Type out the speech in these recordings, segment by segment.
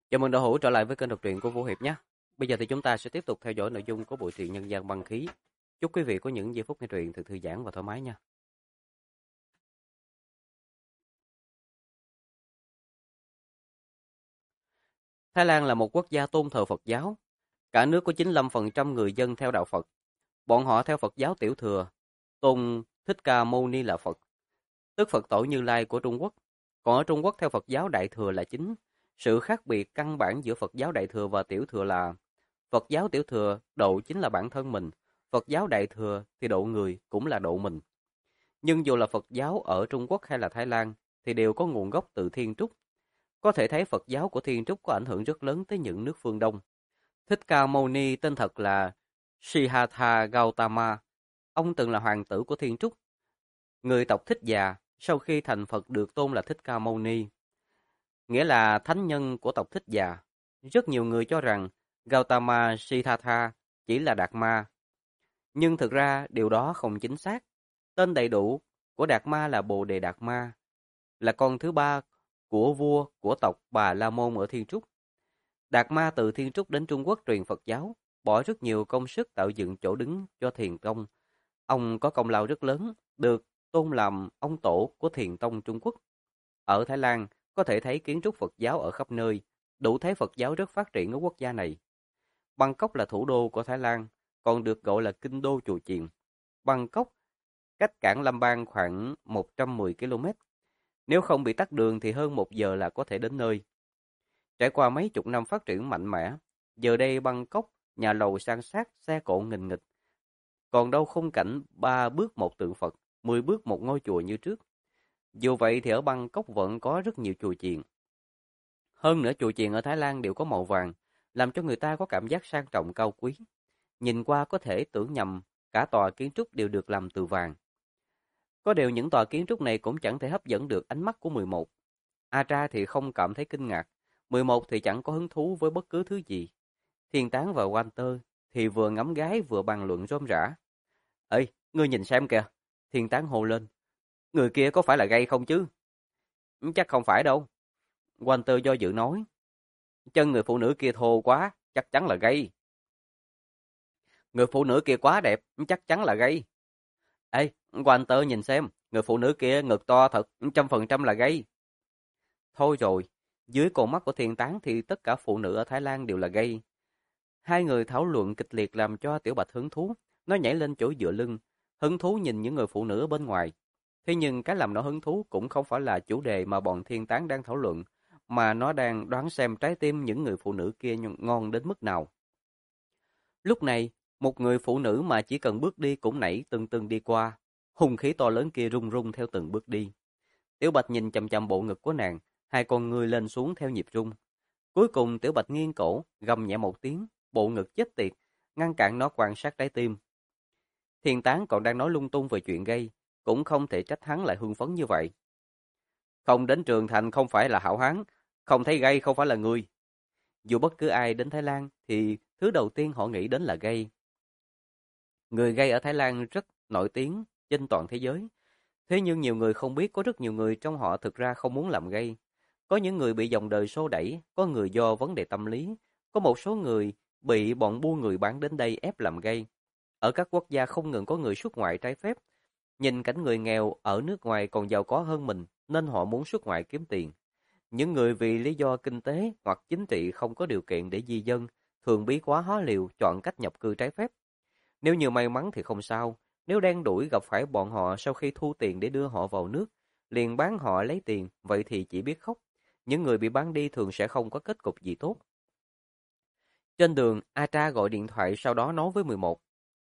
Chào mừng đạo hữu trở lại với kênh đọc truyện của Vũ Hiệp nhé. Bây giờ thì chúng ta sẽ tiếp tục theo dõi nội dung của bộ truyện Nhân gian băng khí. Chúc quý vị có những giây phút nghe truyện thật thư giãn và thoải mái nha. Thái Lan là một quốc gia tôn thờ Phật giáo. Cả nước có 95% người dân theo đạo Phật. Bọn họ theo Phật giáo Tiểu Thừa, tôn Thích Ca Mâu Ni là Phật, tức Phật tổ Như Lai của Trung Quốc. Còn ở Trung Quốc theo Phật giáo Đại Thừa là chính. Sự khác biệt căn bản giữa Phật giáo Đại Thừa và Tiểu Thừa là Phật giáo Tiểu Thừa độ chính là bản thân mình, Phật giáo Đại Thừa thì độ người cũng là độ mình. Nhưng dù là Phật giáo ở Trung Quốc hay là Thái Lan thì đều có nguồn gốc từ Thiên Trúc. Có thể thấy Phật giáo của Thiên Trúc có ảnh hưởng rất lớn tới những nước phương Đông. Thích Ca Mâu Ni tên thật là Siddhartha Gautama. Ông từng là hoàng tử của Thiên Trúc. Người tộc Thích Già sau khi thành Phật được tôn là Thích Ca Mâu Ni, nghĩa là thánh nhân của tộc Thích Già. Rất nhiều người cho rằng Gautama Siddhartha chỉ là Đạt Ma, nhưng thực ra điều đó không chính xác. Tên đầy đủ của Đạt Ma là Bồ Đề Đạt Ma, là con thứ ba của vua của tộc Bà La Môn ở Thiên Trúc. Đạt Ma từ Thiên Trúc đến Trung Quốc truyền Phật giáo, bỏ rất nhiều công sức tạo dựng chỗ đứng cho Thiền Tông. Ông có công lao rất lớn, được tôn làm ông tổ của Thiền Tông Trung Quốc. Ở Thái Lan, có thể thấy kiến trúc Phật giáo ở khắp nơi, đủ thấy Phật giáo rất phát triển ở quốc gia này. Bangkok là thủ đô của Thái Lan, còn được gọi là kinh đô chùa chiền. Bangkok cách cảng Lâm Bang khoảng 110 km. Nếu không bị tắc đường thì hơn 1 giờ là có thể đến nơi. Trải qua mấy chục năm phát triển mạnh mẽ, giờ đây Bangkok nhà lầu san sát, xe cộ nghìn nghịch. Còn đâu khung cảnh 3 bước một tượng Phật, 10 bước một ngôi chùa như trước. Dù vậy thì ở Bangkok vẫn có rất nhiều chùa chiền. Hơn nữa chùa chiền ở Thái Lan đều có màu vàng, làm cho người ta có cảm giác sang trọng cao quý. Nhìn qua có thể tưởng nhầm cả tòa kiến trúc đều được làm từ vàng. Có điều những tòa kiến trúc này cũng chẳng thể hấp dẫn được ánh mắt của 11. Atra thì không cảm thấy kinh ngạc, 11 thì chẳng có hứng thú với bất cứ thứ gì. Thiên Tán và Walter thì vừa ngắm gái vừa bàn luận rôm rả. Ê, ngươi nhìn xem kìa, Thiên Tán hô lên. Người kia có phải là gay không chứ? Chắc không phải đâu. Walter do dự nói. Chân người phụ nữ kia thô quá, chắc chắn là gay. Người phụ nữ kia quá đẹp, chắc chắn là gay. Ê, Walter nhìn xem, người phụ nữ kia ngực to thật, 100% là gay. Thôi rồi, dưới con mắt của Thiên Tán thì tất cả phụ nữ ở Thái Lan đều là gay. Hai người thảo luận kịch liệt làm cho Tiểu Bạch hứng thú, nó nhảy lên chỗ dựa lưng, hứng thú nhìn những người phụ nữ ở bên ngoài. Thế nhưng cái làm nó hứng thú cũng không phải là chủ đề mà bọn Thiên Tán đang thảo luận, mà nó đang đoán xem trái tim những người phụ nữ kia ngon đến mức nào. Lúc này, một người phụ nữ mà chỉ cần bước đi cũng nảy từng từng đi qua, hung khí to lớn kia rung rung theo từng bước đi. Tiểu Bạch nhìn chằm chằm bộ ngực của nàng, hai con ngươi lên xuống theo nhịp rung. Cuối cùng Tiểu Bạch nghiêng cổ, gầm nhẹ một tiếng, bộ ngực chết tiệt, ngăn cản nó quan sát trái tim. Thiên Tán còn đang nói lung tung về chuyện gây, cũng không thể trách hắn lại hưng phấn như vậy. Không đến trường thành không phải là hảo hán, không thấy gay không phải là người. Dù bất cứ ai đến Thái Lan thì thứ đầu tiên họ nghĩ đến là gay. Người gay ở Thái Lan rất nổi tiếng trên toàn thế giới. Thế nhưng nhiều người không biết có rất nhiều người trong họ thực ra không muốn làm gay. Có những người bị dòng đời xô đẩy, có người do vấn đề tâm lý, có một số người bị bọn buôn người bán đến đây ép làm gay. Ở các quốc gia không ngừng có người xuất ngoại trái phép. Nhìn cảnh người nghèo ở nước ngoài còn giàu có hơn mình nên họ muốn xuất ngoại kiếm tiền. Những người vì lý do kinh tế hoặc chính trị không có điều kiện để di dân, thường bí quá hóa liều chọn cách nhập cư trái phép. Nếu như may mắn thì không sao, nếu đen đuổi gặp phải bọn họ sau khi thu tiền để đưa họ vào nước, liền bán họ lấy tiền, vậy thì chỉ biết khóc. Những người bị bán đi thường sẽ không có kết cục gì tốt. Trên đường, Atra gọi điện thoại sau đó nói với 11.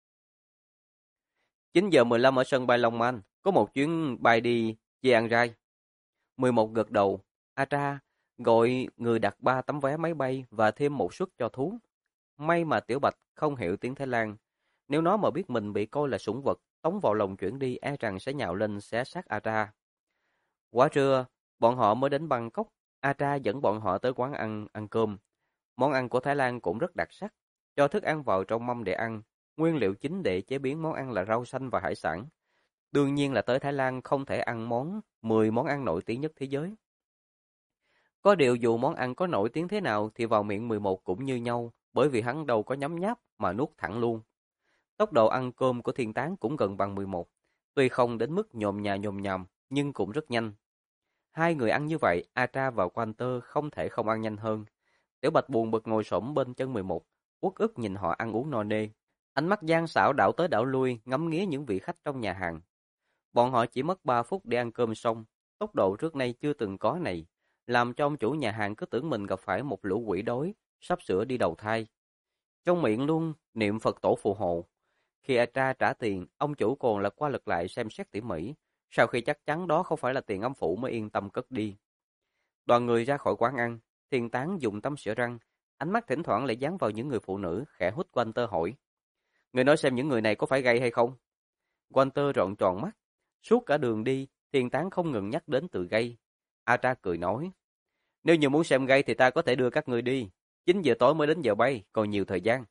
9:15 ở sân bay Long An, có một chuyến bay đi Chiang Rai. 11 gật đầu. Atra gọi người đặt 3 tấm vé máy bay và thêm một suất cho thú. May mà Tiểu Bạch không hiểu tiếng Thái Lan. Nếu nó mà biết mình bị coi là sủng vật, tống vào lồng chuyển đi e rằng sẽ nhào lên xé xác Atra. Quá trưa, bọn họ mới đến Bangkok. Atra dẫn bọn họ tới quán ăn cơm. Món ăn của Thái Lan cũng rất đặc sắc. Cho thức ăn vào trong mâm để ăn. Nguyên liệu chính để chế biến món ăn là rau xanh và hải sản. Đương nhiên là tới Thái Lan không thể ăn 10 món ăn nổi tiếng nhất thế giới. Có điều dù món ăn có nổi tiếng thế nào thì vào miệng 11 cũng như nhau, bởi vì hắn đâu có nhấm nháp mà nuốt thẳng luôn. Tốc độ ăn cơm của Thiên Tán cũng gần bằng 11, tuy không đến mức nhồm nhòm, nhưng cũng rất nhanh. Hai người ăn như vậy, Atra và Walter không thể không ăn nhanh hơn. Tiểu Bạch buồn bực ngồi xổm bên chân 11, uất ức nhìn họ ăn uống no nê. Ánh mắt gian xảo đảo tới đảo lui, ngắm nghía những vị khách trong nhà hàng. Bọn họ chỉ mất 3 phút để ăn cơm xong, tốc độ trước nay chưa từng có này, làm cho ông chủ nhà hàng cứ tưởng mình gặp phải một lũ quỷ đói, sắp sửa đi đầu thai. Trong miệng luôn niệm Phật tổ phù hộ. Khi Atra trả tiền, ông chủ còn lật qua lật lại xem xét tỉ mỉ, sau khi chắc chắn đó không phải là tiền âm phủ mới yên tâm cất đi. Đoàn người ra khỏi quán ăn, Thiên Tán dùng tăm sửa răng, ánh mắt thỉnh thoảng lại dán vào những người phụ nữ, khẽ hút Walter hỏi. Người nói xem những người này có phải gay hay không? Walter trọn tròn mắt. Suốt cả đường đi, Thiên Tán không ngừng nhắc đến từ gay. Atra cười nói. Nếu như muốn xem gay thì ta có thể đưa các người đi. 9 giờ tối mới đến giờ bay, còn nhiều thời gian.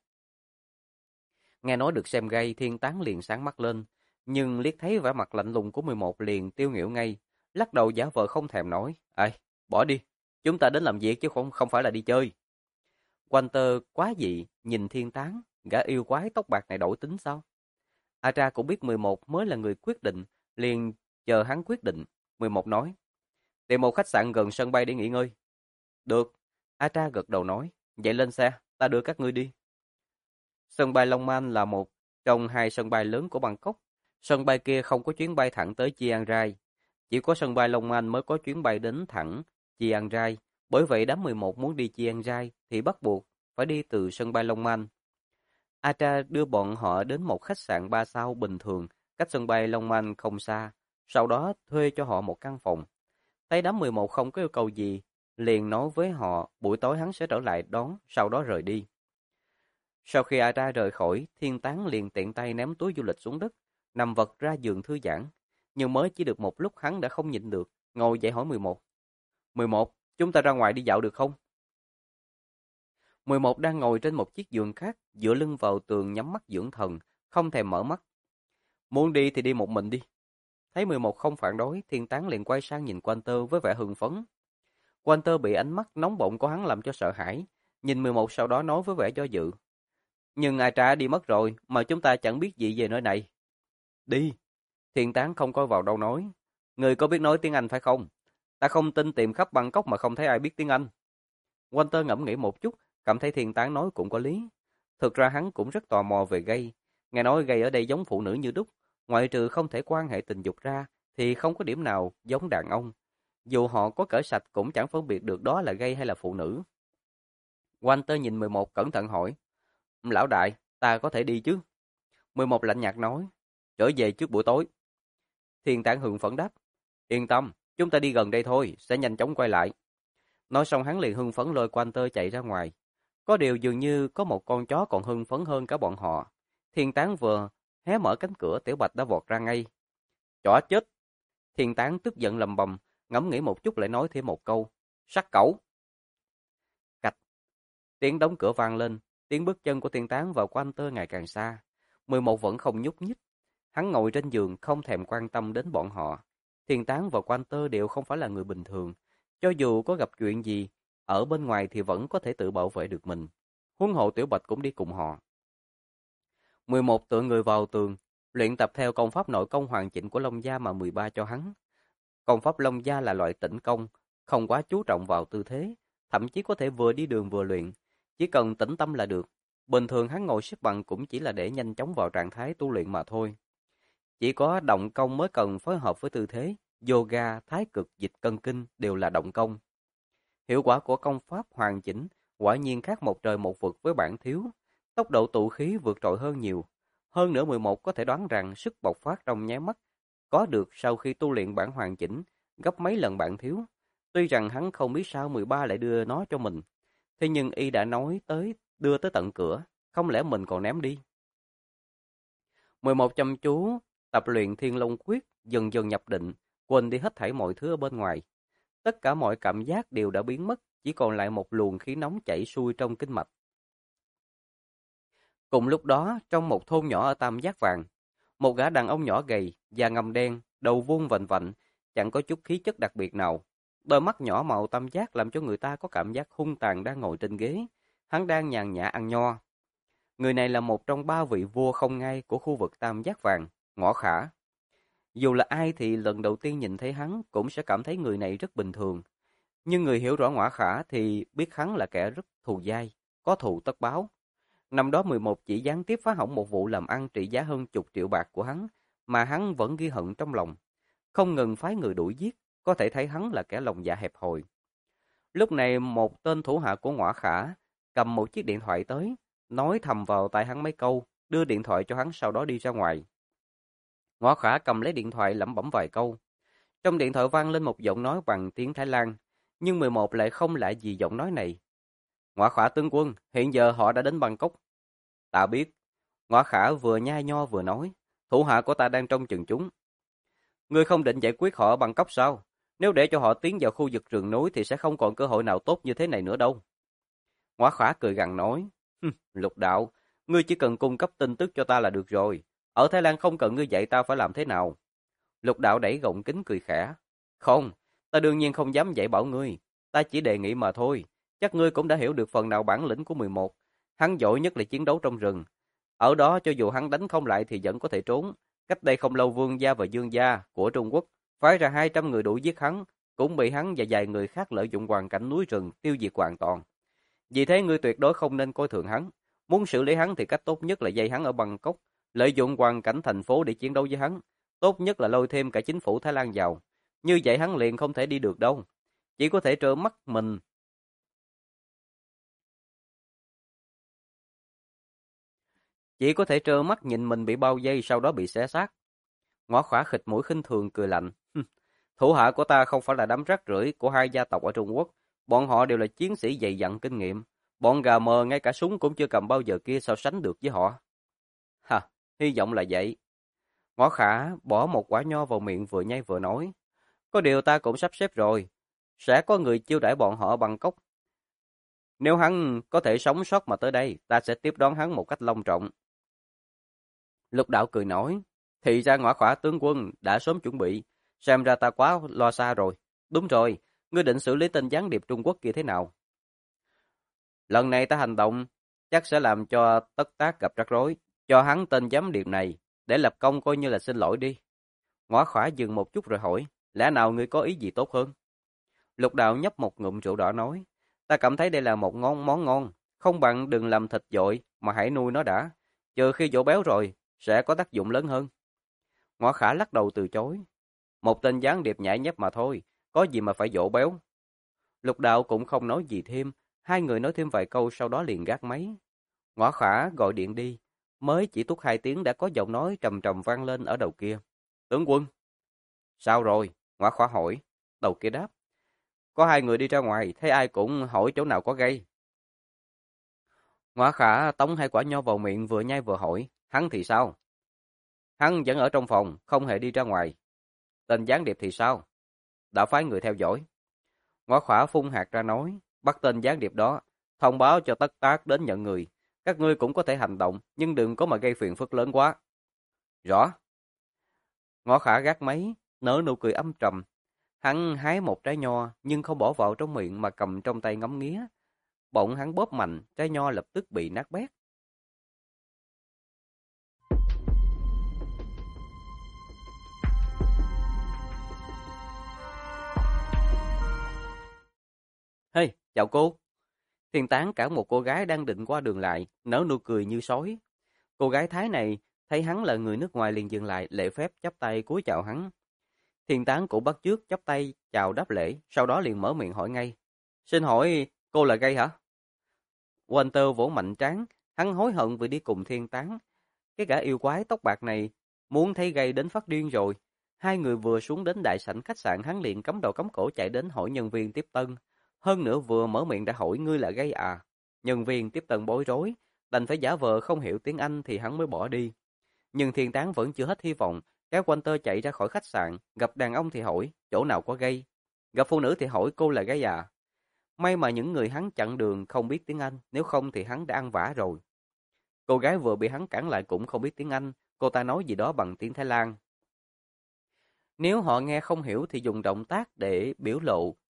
Nghe nói được xem gay, Thiên Tán liền sáng mắt lên. Nhưng liếc thấy vẻ mặt lạnh lùng của 11 liền tiêu nghỉu ngay. Lắc đầu giả vờ không thèm nói. Bỏ đi. Chúng ta đến làm việc chứ không phải là đi chơi. Walter quá dị, nhìn Thiên Tán, gã yêu quái tóc bạc này đổi tính sao? Atra cũng biết 11 mới là người quyết định, liền chờ hắn quyết định. 11 nói, tìm một khách sạn gần sân bay để nghỉ ngơi. Được, Atra gật đầu nói, vậy lên xe, ta đưa các ngươi đi. Sân bay Long Man là một trong hai sân bay lớn của Bangkok. Sân bay kia không có chuyến bay thẳng tới Chiang Rai. Chỉ có sân bay Long Man mới có chuyến bay đến thẳng Chiang Rai. Bởi vậy đám 11 muốn đi Chiang Rai thì bắt buộc phải đi từ sân bay Long Man. Atra đưa bọn họ đến một khách sạn 3 sao bình thường, cách sân bay Long Man không xa. Sau đó thuê cho họ một căn phòng. Thấy đám 11 không có yêu cầu gì, liền nói với họ buổi tối hắn sẽ trở lại đón, sau đó rời đi. Sau khi Atra rời khỏi, Thiên Tán liền tiện tay ném túi du lịch xuống đất, nằm vật ra giường thư giãn. Nhưng mới chỉ được một lúc hắn đã không nhịn được, ngồi dậy hỏi 11. 11, chúng ta ra ngoài đi dạo được không? 11 đang ngồi trên một chiếc giường khác, dựa lưng vào tường nhắm mắt dưỡng thần, không thèm mở mắt. Muốn đi thì đi một mình đi. Thấy 11 không phản đối, Thiên Tán liền quay sang nhìn Walter với vẻ hưng phấn. Walter bị ánh mắt nóng bỏng của hắn làm cho sợ hãi, nhìn 11 sau đó nói với vẻ do dự. Nhưng Atra đi mất rồi, mà chúng ta chẳng biết gì về nơi này. Đi. Thiên Tán không coi vào đâu nói. Người có biết nói tiếng Anh phải không? Ta không tin tìm khắp Bangkok mà không thấy ai biết tiếng Anh. Walter ngẫm nghĩ một chút, cảm thấy Thiên Tán nói cũng có lý. Thực ra hắn cũng rất tò mò về gay. Nghe nói gay ở đây giống phụ nữ như đúc, ngoại trừ không thể quan hệ tình dục ra, thì không có điểm nào giống đàn ông. Dù họ có cởi sạch cũng chẳng phân biệt được đó là gay hay là phụ nữ. Walter nhìn 11 cẩn thận hỏi. Lão đại, ta có thể đi chứ? 11 lạnh nhạt nói. Trở về trước buổi tối. Thiên Tán hưng phấn đáp. Yên tâm, chúng ta đi gần đây thôi, sẽ nhanh chóng quay lại. Nói xong hắn liền hưng phấn lôi Walter chạy ra ngoài. Có điều dường như có một con chó còn hưng phấn hơn cả bọn họ. Thiên Tán vừa hé mở cánh cửa, Tiểu Bạch đã vọt ra ngay. Chó chết! Thiên Tán tức giận lầm bầm, ngẫm nghĩ một chút lại nói thêm một câu. Sát cẩu! Cạch! Tiếng đóng cửa vang lên, tiếng bước chân của Thiên Tán vào Walter ngày càng xa. 11 vẫn không nhúc nhích. Hắn ngồi trên giường không thèm quan tâm đến bọn họ. Thiên Tán và Walter đều không phải là người bình thường. Cho dù có gặp chuyện gì, ở bên ngoài thì vẫn có thể tự bảo vệ được mình. Huống hộ Tiểu Bạch cũng đi cùng họ. 11 tựa người vào tường, luyện tập theo công pháp nội công hoàn chỉnh của Long Gia mà 13 cho hắn. Công pháp Long Gia là loại tĩnh công, không quá chú trọng vào tư thế, thậm chí có thể vừa đi đường vừa luyện, chỉ cần tĩnh tâm là được. Bình thường hắn ngồi xếp bằng cũng chỉ là để nhanh chóng vào trạng thái tu luyện mà thôi. Chỉ có động công mới cần phối hợp với tư thế, yoga, thái cực, dịch cân kinh đều là động công. Hiệu quả của công pháp hoàn chỉnh quả nhiên khác một trời một vực với bản thiếu, tốc độ tụ khí vượt trội hơn nhiều. Hơn nữa 11 có thể đoán rằng sức bộc phát trong nháy mắt có được sau khi tu luyện bản hoàn chỉnh gấp mấy lần bản thiếu. Tuy rằng hắn không biết sao 13 lại đưa nó cho mình, thế nhưng y đã nói tới đưa tới tận cửa, không lẽ mình còn ném đi. 11 chăm chú tập luyện Thiên Long Quyết, dần dần nhập định, quên đi hết thảy mọi thứ ở bên ngoài. Tất cả mọi cảm giác đều đã biến mất, chỉ còn lại một luồng khí nóng chảy xuôi trong kinh mạch. Cùng lúc đó, trong một thôn nhỏ ở Tam Giác Vàng, một gã đàn ông nhỏ gầy, da ngăm đen, đầu vuông vành vạnh, chẳng có chút khí chất đặc biệt nào, Đôi mắt nhỏ màu tam giác làm cho người ta có cảm giác hung tàn đang ngồi trên ghế. Hắn đang nhàn nhã ăn nho. Người này là một trong 3 vị vua không ngai của khu vực tam giác vàng, Ngõ Khả. Dù là ai thì lần đầu tiên nhìn thấy hắn cũng sẽ cảm thấy người này rất bình thường. Nhưng người hiểu rõ Ngõ Khả thì biết hắn là kẻ rất thù dai, có thù tất báo. Năm đó 11 chỉ gián tiếp phá hỏng một vụ làm ăn trị giá hơn chục triệu bạc của hắn, mà hắn vẫn ghi hận trong lòng. Không ngừng phái người đuổi giết, có thể thấy hắn là kẻ lòng dạ hẹp hòi. Lúc này một tên thủ hạ của Ngõ Khả cầm một chiếc điện thoại tới, nói thầm vào tai hắn mấy câu, đưa điện thoại cho hắn sau đó đi ra ngoài. Ngõ Khả cầm lấy điện thoại lẩm bẩm vài câu. Trong điện thoại vang lên một giọng nói bằng tiếng Thái Lan, nhưng 11 lại không lạ gì giọng nói này. Ngõ Khả tướng quân, hiện giờ họ đã đến Bangkok. Ta biết. Ngõ Khả vừa nhai nho vừa nói, thủ hạ của ta đang trông chừng chúng. Ngươi không định giải quyết họ ở Bangkok sao? Nếu để cho họ tiến vào khu vực rừng núi thì sẽ không còn cơ hội nào tốt như thế này nữa đâu. Ngõ Khả cười gằn nói, Lục đạo, ngươi chỉ cần cung cấp tin tức cho ta là được rồi. Ở Thái Lan không cần ngươi dạy ta phải làm thế nào. Lục đạo đẩy gọng kính cười khẽ. Không, ta đương nhiên không dám dạy bảo ngươi. Ta chỉ đề nghị mà thôi. Chắc ngươi cũng đã hiểu được phần nào bản lĩnh của 11. Hắn giỏi nhất là chiến đấu trong rừng. Ở đó cho dù hắn đánh không lại thì vẫn có thể trốn. Cách đây không lâu Vương gia và Dương gia của Trung Quốc phái ra 200 người đuổi giết hắn, cũng bị hắn và vài người khác lợi dụng hoàn cảnh núi rừng tiêu diệt hoàn toàn. Vì thế ngươi tuyệt đối không nên coi thường hắn. Muốn xử lý hắn thì cách tốt nhất là dây hắn ở Bangkok, lợi dụng hoàn cảnh thành phố để chiến đấu với hắn. Tốt nhất là lôi thêm cả chính phủ Thái Lan vào. Như vậy hắn liền không thể đi được đâu. Chỉ có thể trơ mắt mình. Chỉ có thể trơ mắt nhìn mình bị bao vây sau đó bị xé xác. Ngõ Khỏa khịt mũi khinh thường cười lạnh. Thủ hạ của ta không phải là đám rác rưởi của hai gia tộc ở Trung Quốc. Bọn họ đều là chiến sĩ dày dặn kinh nghiệm. Bọn gà mờ ngay cả súng cũng chưa cầm bao giờ kia so sánh được với họ. Hả, hy vọng là vậy. Ngõ Khả bỏ một quả nho vào miệng vừa nhai vừa nói. Có điều ta cũng sắp xếp rồi. Sẽ có người chiêu đãi bọn họ ở Bangkok. Nếu hắn có thể sống sót mà tới đây, ta sẽ tiếp đón hắn một cách long trọng. Lục đạo cười nói. Thì ra Ngõ Khỏa tướng quân đã sớm chuẩn bị. Xem ra ta quá lo xa rồi. Đúng rồi, ngươi định xử lý tên gián điệp Trung Quốc kia thế nào? Lần này ta hành động, chắc sẽ làm cho Tất Tác gặp rắc rối. Cho hắn tên gián điệp này, để lập công coi như là xin lỗi đi. Ngõ Khỏa dừng một chút rồi hỏi, lẽ nào ngươi có ý gì tốt hơn? Lục đạo nhấp một ngụm rượu đỏ nói, ta cảm thấy đây là một món ngon, không bằng đừng làm thịt dội mà hãy nuôi nó đã. Chờ khi dỗ béo rồi, sẽ có tác dụng lớn hơn. Ngõ Khả lắc đầu từ chối. Một tên gián điệp nhãi nhép mà thôi, có gì mà phải dỗ béo. Lục đạo cũng không nói gì thêm, hai người nói thêm vài câu sau đó liền gác máy. Ngõ Khả gọi điện đi, mới chỉ tút 2 tiếng đã có giọng nói trầm trầm vang lên ở đầu kia. Tướng quân. Sao rồi? Ngõ Khả hỏi. Đầu kia đáp. Có 2 người đi ra ngoài, thấy ai cũng hỏi chỗ nào có gây. Ngõ Khả tống 2 quả nho vào miệng vừa nhai vừa hỏi. Hắn thì sao? Hắn vẫn ở trong phòng, không hề đi ra ngoài. Tên gián điệp thì sao? Đã phái người theo dõi. Ngõ Khỏa phun hạt ra nói, bắt tên gián điệp đó, thông báo cho Tất Tác đến nhận người. Các ngươi cũng có thể hành động, nhưng đừng có mà gây phiền phức lớn quá. Rõ. Ngõ Khả gác máy, nở nụ cười âm trầm. Hắn hái một trái nho, nhưng không bỏ vào trong miệng mà cầm trong tay ngắm nghía. Bỗng hắn bóp mạnh, trái nho lập tức bị nát bét. Hey, chào cô. Thiên Tán cản một cô gái đang định qua đường lại, nở nụ cười như sói. Cô gái Thái này thấy hắn là người nước ngoài liền dừng lại, lễ phép chắp tay cúi chào hắn. Thiên Tán cũng bắt chước chắp tay chào đáp lễ, sau đó liền mở miệng hỏi ngay. Xin hỏi cô là gay hả? Walter vỗ mạnh trán, hắn hối hận vì đi cùng Thiên Tán. Cái gã yêu quái tóc bạc này muốn thấy gay đến phát điên rồi. Hai người vừa xuống đến đại sảnh khách sạn, hắn liền cắm đầu cắm cổ chạy đến hỏi nhân viên tiếp tân. Hơn nữa vừa mở miệng đã hỏi ngươi là gay à. Nhân viên tiếp tân bối rối, đành phải giả vờ không hiểu tiếng Anh thì hắn mới bỏ đi. Nhưng Thiên Tán vẫn chưa hết hy vọng, kéo Walter chạy ra khỏi khách sạn, gặp đàn ông thì hỏi, chỗ nào có gay. Gặp phụ nữ thì hỏi cô là gay à. May mà những người hắn chặn đường không biết tiếng Anh, nếu không thì hắn đã ăn vả rồi. Cô gái vừa bị hắn cản lại cũng không biết tiếng Anh, cô ta nói gì đó bằng tiếng Thái Lan. Nếu họ nghe không hiểu thì dùng động tác để biểu lộ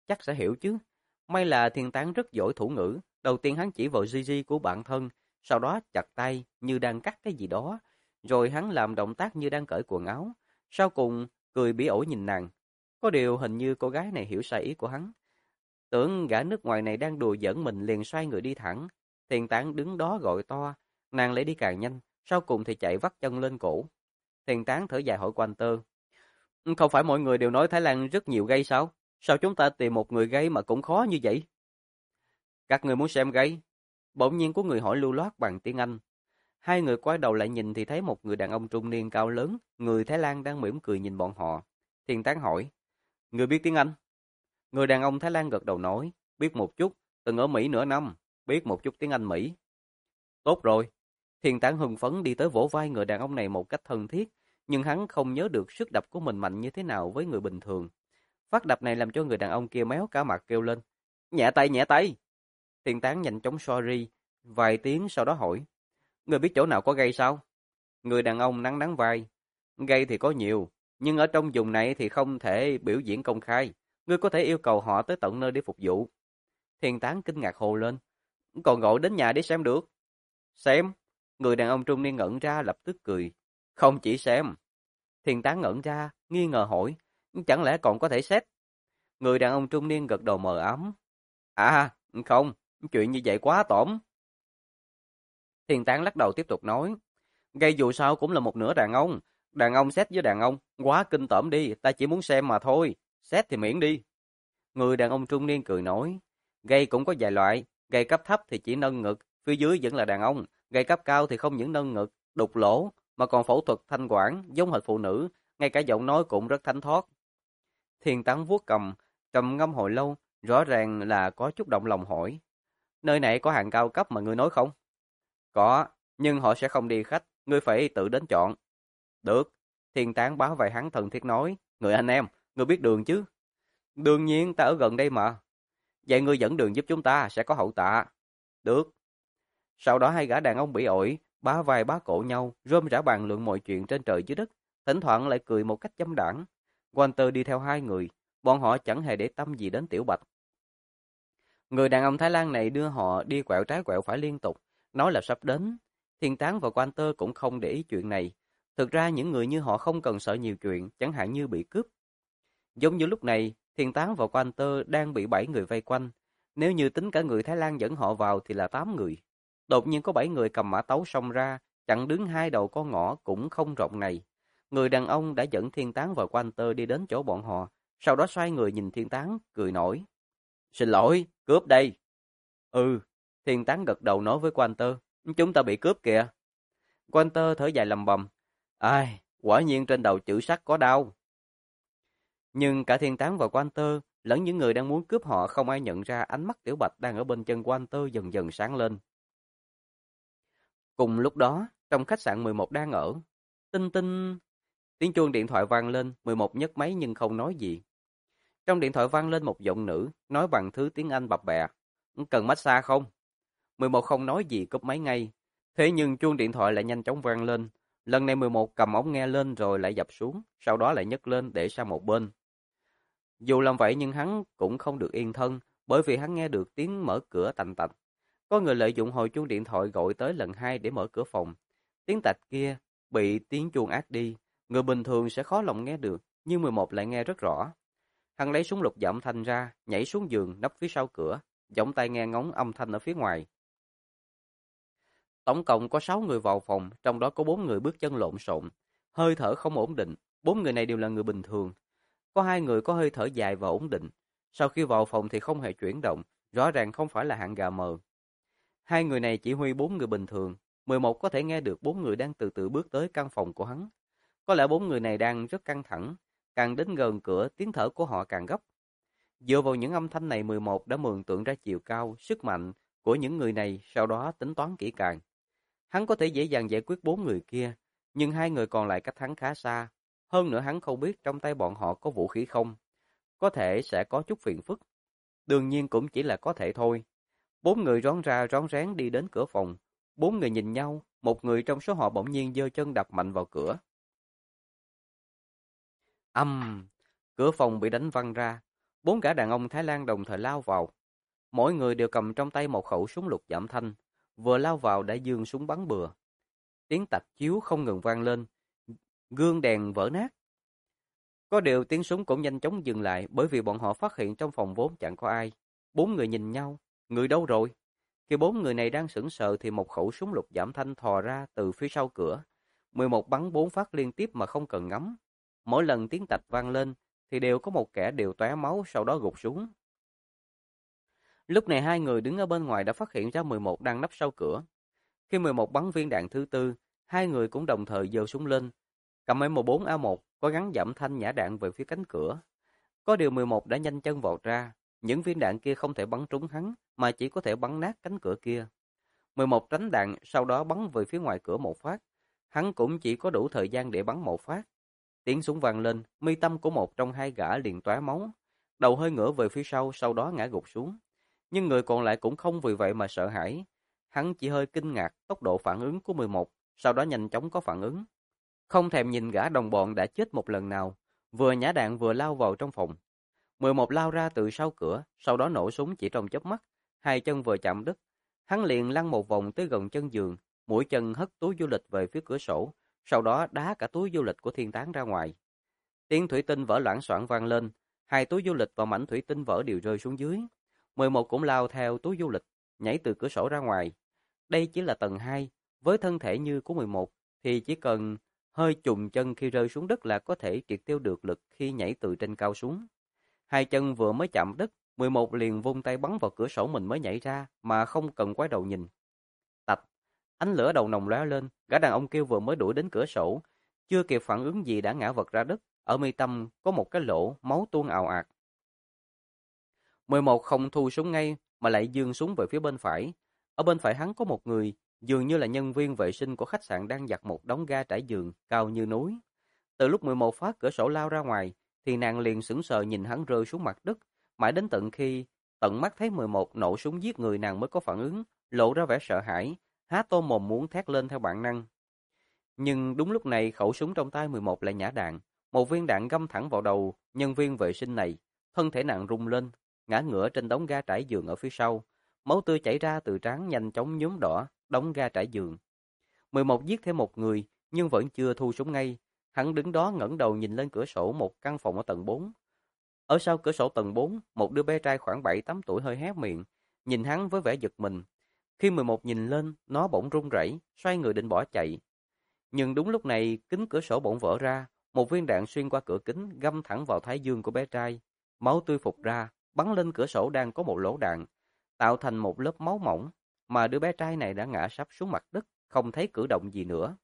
chắc sẽ hiểu chứ. May là Thiên Tán rất giỏi thủ ngữ, đầu tiên hắn chỉ vào Gigi của bạn thân, sau đó chặt tay như đang cắt cái gì đó, rồi hắn làm động tác như đang cởi quần áo, sau cùng cười bỉ ổi nhìn nàng. Có điều hình như cô gái này hiểu sai ý của hắn. Tưởng gã nước ngoài này đang đùa giỡn mình liền xoay người đi thẳng. Thiên Tán đứng đó gọi to, nàng lại đi càng nhanh, sau cùng thì chạy vắt chân lên cổ. Thiên Tán thở dài hỏi Walter, không phải mọi người đều nói Thái Lan rất nhiều gay sao? Sao chúng ta tìm một người gay mà cũng khó như vậy? Các người muốn xem gay? Bỗng nhiên có người hỏi lưu loát bằng tiếng Anh. Hai người quay đầu lại nhìn thì thấy một người đàn ông trung niên cao lớn, người Thái Lan đang mỉm cười nhìn bọn họ. Thiên Tán hỏi, người biết tiếng Anh? Người đàn ông Thái Lan gật đầu nói, biết một chút, từng ở Mỹ nửa năm, biết một chút tiếng Anh Mỹ. Tốt rồi. Thiên Tán hưng phấn đi tới vỗ vai người đàn ông này một cách thân thiết, nhưng hắn không nhớ được sức đập của mình mạnh như thế nào với người bình thường. Phát đập này làm cho người đàn ông kia méo cả mặt kêu lên, nhẹ tay, nhẹ tay. Thiên Tán nhanh chóng sorry, vài tiếng sau đó hỏi, người biết chỗ nào có gay sao? Người đàn ông nắng nắng vai, gay thì có nhiều, nhưng ở trong vùng này thì không thể biểu diễn công khai. Ngươi có thể yêu cầu họ tới tận nơi để phục vụ. Thiên Tán kinh ngạc hồ lên, còn gọi đến nhà để xem được. Xem, người đàn ông trung niên ngẩn ra lập tức cười. Không chỉ xem. Thiên Tán ngẩn ra, nghi ngờ hỏi, chẳng lẽ còn có thể xét? Người đàn ông trung niên gật đầu mờ ám. À, không, chuyện như vậy quá tổn. Thiên Tán lắc đầu tiếp tục nói, gây dù sao cũng là một nửa đàn ông xét với đàn ông, quá kinh tởm đi, ta chỉ muốn xem mà thôi, xét thì miễn đi. Người đàn ông trung niên cười nói, gây cũng có vài loại, gây cấp thấp thì chỉ nâng ngực, phía dưới vẫn là đàn ông, gây cấp cao thì không những nâng ngực, đục lỗ, mà còn phẫu thuật thanh quản, giống hệt phụ nữ, ngay cả giọng nói cũng rất thánh thót. Thiên Tán vuốt cầm, trầm ngâm hồi lâu, rõ ràng là có chút động lòng hỏi, nơi này có hàng cao cấp mà ngươi nói không? Có, nhưng họ sẽ không đi khách, ngươi phải tự đến chọn. Được, Thiên Tán báo vai hắn thân thiết nói, người anh em, ngươi biết đường chứ? Đương nhiên, ta ở gần đây mà. Vậy ngươi dẫn đường giúp chúng ta, sẽ có hậu tạ. Được. Sau đó hai gã đàn ông bị ổi, bá vai bá cổ nhau, rôm rả bàn luận mọi chuyện trên trời dưới đất, thỉnh thoảng lại cười một cách châm đãng. Walter đi theo hai người, bọn họ chẳng hề để tâm gì đến Tiểu Bạch. Người đàn ông Thái Lan này đưa họ đi quẹo trái quẹo phải liên tục, nói là sắp đến. Thiên Tán và Walter cũng không để ý chuyện này. Thực ra những người như họ không cần sợ nhiều chuyện, chẳng hạn như bị cướp. Giống như lúc này, Thiên Tán và Walter đang bị 7 người vây quanh. Nếu như tính cả người Thái Lan dẫn họ vào thì là 8 người. Đột nhiên có 7 người cầm mã tấu xông ra, chặn đứng hai đầu con ngõ cũng không rộng này. Người đàn ông đã dẫn Thiên Tán và Walter đi đến chỗ bọn họ, sau đó xoay người nhìn Thiên Tán, cười nổi. Xin lỗi, cướp đây. Ừ, Thiên Tán gật đầu nói với Walter, chúng ta bị cướp kìa. Walter thở dài lầm bầm. Ai, quả nhiên trên đầu chữ sắt có đau. Nhưng cả Thiên Tán và Walter lẫn những người đang muốn cướp họ không ai nhận ra ánh mắt Tiểu Bạch đang ở bên chân Walter dần dần sáng lên. Cùng lúc đó, trong khách sạn 11 đang ở, tinh tinh, tiếng chuông điện thoại vang lên, 11 nhấc máy nhưng không nói gì. Trong điện thoại vang lên một giọng nữ, nói bằng thứ tiếng Anh bập bẹ. Cần massage không? 11 không nói gì cúp máy ngay. Thế nhưng chuông điện thoại lại nhanh chóng vang lên. Lần này 11 cầm ống nghe lên rồi lại dập xuống, sau đó lại nhấc lên để sang một bên. Dù làm vậy nhưng hắn cũng không được yên thân, bởi vì hắn nghe được tiếng mở cửa tành tạch. Có người lợi dụng hồi chuông điện thoại gọi tới lần 2 để mở cửa phòng. Tiếng tạch kia bị tiếng chuông át đi, người bình thường sẽ khó lòng nghe được, nhưng 11 lại nghe rất rõ. Hắn lấy súng lục giảm thanh ra, nhảy xuống giường, nấp phía sau cửa, giọng tai nghe ngóng âm thanh ở phía ngoài. Tổng cộng có 6 người vào phòng, trong đó có 4 người bước chân lộn xộn, hơi thở không ổn định. 4 người này đều là người bình thường. Có 2 người có hơi thở dài và ổn định. Sau khi vào phòng thì không hề chuyển động, rõ ràng không phải là hạng gà mờ. 2 người này chỉ huy 4 người bình thường. 11 có thể nghe được 4 người đang từ từ bước tới căn phòng của hắn. Có lẽ 4 người này đang rất căng thẳng, càng đến gần cửa tiếng thở của họ càng gấp. Dựa vào những âm thanh này 11 đã mường tượng ra chiều cao, sức mạnh của những người này, sau đó tính toán kỹ càng. Hắn có thể dễ dàng giải quyết 4 người kia, nhưng 2 người còn lại cách hắn khá xa. Hơn nữa hắn không biết trong tay bọn họ có vũ khí không. Có thể sẽ có chút phiền phức. Đương nhiên cũng chỉ là có thể thôi. 4 người rón ra rón rén đi đến cửa phòng. 4 người nhìn nhau, một người trong số họ bỗng nhiên giơ chân đập mạnh vào cửa. Cửa phòng bị đánh văng ra. 4 gã đàn ông Thái Lan đồng thời lao vào. Mỗi người đều cầm trong tay một khẩu súng lục giảm thanh, vừa lao vào đã giương súng bắn bừa. Tiếng tạch chiếu không ngừng vang lên, gương đèn vỡ nát. Có điều tiếng súng cũng nhanh chóng dừng lại bởi vì bọn họ phát hiện trong phòng vốn chẳng có ai. 4 người nhìn nhau, người đâu rồi? Khi 4 người này đang sững sờ thì một khẩu súng lục giảm thanh thò ra từ phía sau cửa. 11 bắn 4 phát liên tiếp mà không cần ngắm. Mỗi lần tiếng tạch vang lên thì đều có một kẻ đều tóe máu sau đó gục xuống. Lúc này hai người đứng ở bên ngoài đã phát hiện ra 11 đang nấp sau cửa. Khi 11 bắn viên đạn thứ tư, hai người cũng đồng thời giơ súng lên, cầm M4A1 có gắn giảm thanh nhả đạn về phía cánh cửa. Có điều 11 đã nhanh chân vọt ra, những viên đạn kia không thể bắn trúng hắn mà chỉ có thể bắn nát cánh cửa kia. 11 tránh đạn, sau đó bắn về phía ngoài cửa một phát. Hắn cũng chỉ có đủ thời gian để bắn một phát. Tiếng súng vang lên, mi tâm của một trong hai gã liền tóe máu, đầu hơi ngửa về phía sau đó ngã gục xuống. Nhưng người còn lại cũng không vì vậy mà sợ hãi. Hắn chỉ hơi kinh ngạc tốc độ phản ứng của 11, sau đó nhanh chóng có phản ứng. Không thèm nhìn gã đồng bọn đã chết một lần nào, vừa nhả đạn vừa lao vào trong phòng. 11 lao ra từ sau cửa, sau đó nổ súng chỉ trong chớp mắt, hai chân vừa chạm đất. Hắn liền lăn một vòng tới gần chân giường, mũi chân hất túi du lịch về phía cửa sổ, sau đó đá cả túi du lịch của Thiên Tán ra ngoài. Tiếng thủy tinh vỡ loảng xoảng vang lên, hai túi du lịch và mảnh thủy tinh vỡ đều rơi xuống dưới. 11 cũng lao theo túi du lịch, nhảy từ cửa sổ ra ngoài. Đây chỉ là tầng 2, với thân thể như của 11 thì chỉ cần hơi chùng chân khi rơi xuống đất là có thể triệt tiêu được lực khi nhảy từ trên cao xuống. Hai chân vừa mới chạm đất, 11 liền vung tay bắn vào cửa sổ mình mới nhảy ra mà không cần quay đầu nhìn. Tạch, ánh lửa đầu nòng lóe lên, gã đàn ông kia vừa mới đuổi đến cửa sổ, chưa kịp phản ứng gì đã ngã vật ra đất, ở mi tâm có một cái lỗ, máu tuôn ào ạt. 11 không thu súng ngay mà lại giương súng về phía bên phải. Ở bên phải hắn có một người, dường như là nhân viên vệ sinh của khách sạn đang giặt một đống ga trải giường cao như núi. Từ lúc 11 phá cửa sổ lao ra ngoài, thì nàng liền sững sờ nhìn hắn rơi xuống mặt đất, mãi đến tận khi tận mắt thấy 11 nổ súng giết người nàng mới có phản ứng, lộ ra vẻ sợ hãi, há to mồm muốn thét lên theo bản năng. Nhưng đúng lúc này khẩu súng trong tay 11 lại nhả đạn, một viên đạn găm thẳng vào đầu nhân viên vệ sinh này, thân thể nàng rung lên, ngã ngửa trên đống ga trải giường ở phía sau, máu tươi chảy ra từ trán nhanh chóng nhuốm đỏ đống ga trải giường. 11 giết thêm một người nhưng vẫn chưa thu súng ngay, hắn đứng đó ngẩng đầu nhìn lên cửa sổ một căn phòng ở tầng 4. Ở sau cửa sổ tầng 4, một đứa bé trai khoảng 7-8 tuổi hơi hé miệng, nhìn hắn với vẻ giật mình. Khi 11 nhìn lên, nó bỗng run rẩy, xoay người định bỏ chạy. Nhưng đúng lúc này, kính cửa sổ bỗng vỡ ra, một viên đạn xuyên qua cửa kính găm thẳng vào thái dương của bé trai. Máu tươi phụt ra, bắn lên cửa sổ đang có một lỗ đạn, tạo thành một lớp máu mỏng, mà đứa bé trai này đã ngã sắp xuống mặt đất, không thấy cử động gì nữa.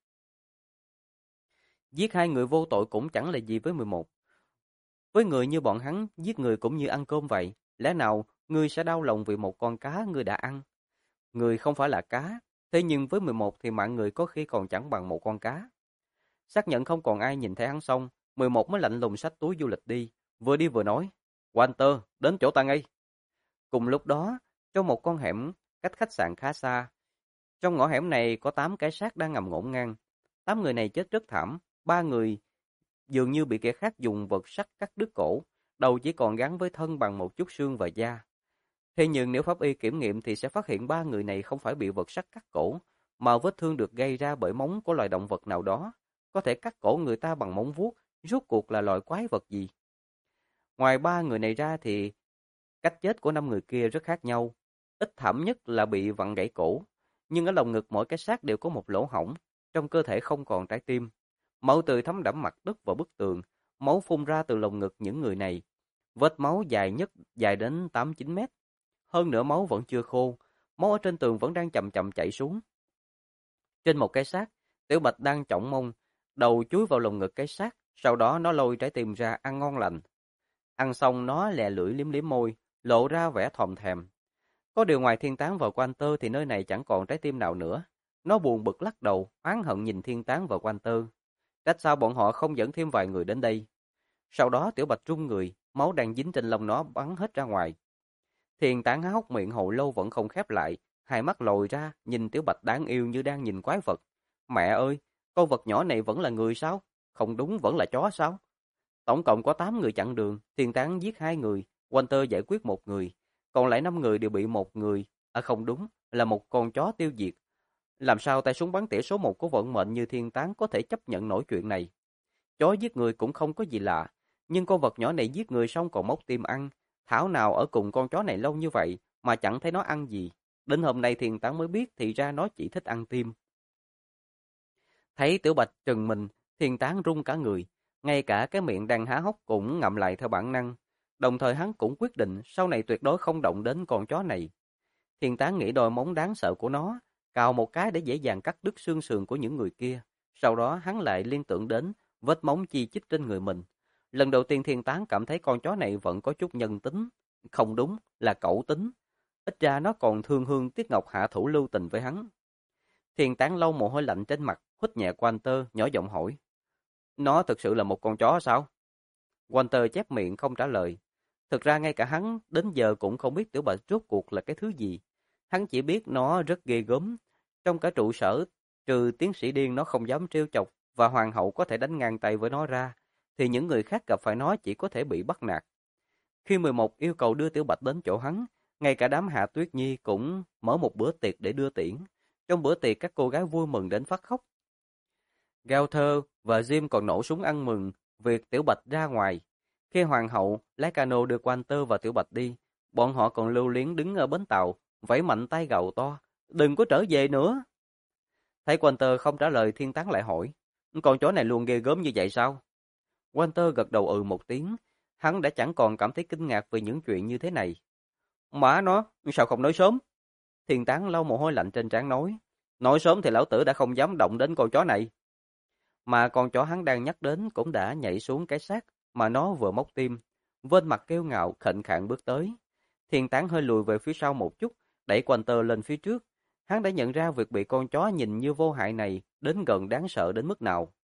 Giết hai người vô tội cũng chẳng là gì với 11. Với người như bọn hắn, giết người cũng như ăn cơm vậy. Lẽ nào ngươi sẽ đau lòng vì một con cá ngươi đã ăn? Người không phải là cá, thế nhưng với 11 thì mạng người có khi còn chẳng bằng một con cá. Xác nhận không còn ai nhìn thấy hắn xong, 11 mới lạnh lùng xách túi du lịch đi vừa nói, Walter, đến chỗ ta ngay. Cùng lúc đó, trong một con hẻm cách khách sạn khá xa, trong ngõ hẻm này có 8 cái xác đang nằm ngổn ngang. 8 người này chết rất thảm, 3 người dường như bị kẻ khác dùng vật sắt cắt đứt cổ, đầu chỉ còn gắn với thân bằng một chút xương và da. Thế nhưng nếu pháp y kiểm nghiệm thì sẽ phát hiện 3 người này không phải bị vật sắt cắt cổ, mà vết thương được gây ra bởi móng của loài động vật nào đó, có thể cắt cổ người ta bằng móng vuốt, rốt cuộc là loài quái vật gì. Ngoài 3 người này ra thì cách chết của 5 người kia rất khác nhau, ít thảm nhất là bị vặn gãy cổ, nhưng ở lồng ngực mỗi cái xác đều có một lỗ hổng, trong cơ thể không còn trái tim. Máu tươi thấm đẫm mặt đất và bức tường, máu phun ra từ lồng ngực những người này. Vết máu dài đến 8-9 mét. Hơn nữa máu vẫn chưa khô, máu ở trên tường vẫn đang chậm chậm chảy xuống. Trên một cái xác, Tiểu Bạch đang chỏng mông, đầu chúi vào lồng ngực cái xác, sau đó nó lôi trái tim ra ăn ngon lành. Ăn xong nó lè lưỡi liếm liếm môi, lộ ra vẻ thòm thèm. Có điều ngoài Thiên Tán và Walter thì nơi này chẳng còn trái tim nào nữa. Nó buồn bực lắc đầu, oán hận nhìn Thiên Tán và Walter. Trách sao bọn họ không dẫn thêm vài người đến đây. Sau đó Tiểu Bạch run người, máu đang dính trên lông nó bắn hết ra ngoài. Thiên Tán há hốc miệng hồi lâu vẫn không khép lại, hai mắt lồi ra, nhìn Tiểu Bạch đáng yêu như đang nhìn quái vật. Mẹ ơi, con vật nhỏ này vẫn là người sao? Không đúng vẫn là chó sao? Tổng cộng có 8 người chặn đường, Thiên Tán giết 2 người, Walter giải quyết một người, còn lại 5 người đều bị một người, không đúng, là một con chó tiêu diệt. Làm sao tay súng bắn tỉa số 1 của vận mệnh như Thiên Tán có thể chấp nhận nổi chuyện này? Chó giết người cũng không có gì lạ, nhưng con vật nhỏ này giết người xong còn móc tim ăn. Thảo nào ở cùng con chó này lâu như vậy mà chẳng thấy nó ăn gì. Đến hôm nay Thiên Tán mới biết thì ra nó chỉ thích ăn tim. Thấy Tiểu Bạch trừng mình, Thiên Tán run cả người, ngay cả cái miệng đang há hốc cũng ngậm lại theo bản năng. Đồng thời hắn cũng quyết định sau này tuyệt đối không động đến con chó này. Thiên Tán nghĩ đôi móng đáng sợ của nó, cào một cái để dễ dàng cắt đứt xương sườn của những người kia. Sau đó hắn lại liên tưởng đến vết móng chi chít trên người mình. Lần đầu tiên Thiên Tán cảm thấy con chó này vẫn có chút nhân tính. Không đúng, là cẩu tính. Ít ra nó còn thương hương tiếc ngọc hạ thủ lưu tình với hắn. Thiên Tán lau mồ hôi lạnh trên mặt, hít nhẹ Walter, nhỏ giọng hỏi. Nó thực sự là một con chó sao? Walter chép miệng không trả lời. Thực ra ngay cả hắn đến giờ cũng không biết Tiểu Bạch rốt cuộc là cái thứ gì. Hắn chỉ biết nó rất ghê gớm. Trong cả trụ sở, trừ tiến sĩ điên nó không dám trêu chọc và hoàng hậu có thể đánh ngang tay với nó ra, thì những người khác gặp phải nó chỉ có thể bị bắt nạt. Khi 11 yêu cầu đưa Tiểu Bạch đến chỗ hắn, ngay cả đám Hạ Tuyết Nhi cũng mở một bữa tiệc để đưa tiễn. Trong bữa tiệc các cô gái vui mừng đến phát khóc. Gauther và Jim còn nổ súng ăn mừng việc Tiểu Bạch ra ngoài. Khi hoàng hậu lái cano đưa Walter và Tiểu Bạch đi, bọn họ còn lưu luyến đứng ở bến tàu, vẫy mạnh tay gào to, đừng có trở về nữa. Thấy Walter không trả lời, Thiên Tán lại hỏi, con chó này luôn ghê gớm như vậy sao? Walter gật đầu một tiếng, hắn đã chẳng còn cảm thấy kinh ngạc về những chuyện như thế này. Má nó, sao không nói sớm? Thiên Tán lau mồ hôi lạnh trên trán nói sớm thì lão tử đã không dám động đến con chó này. Mà con chó hắn đang nhắc đến cũng đã nhảy xuống cái xác mà nó vừa móc tim, vên mặt kiêu ngạo khệnh khạng bước tới. Thiên Tán hơi lùi về phía sau một chút, đẩy Walter lên phía trước. Hắn đã nhận ra việc bị con chó nhìn như vô hại này đến gần đáng sợ đến mức nào.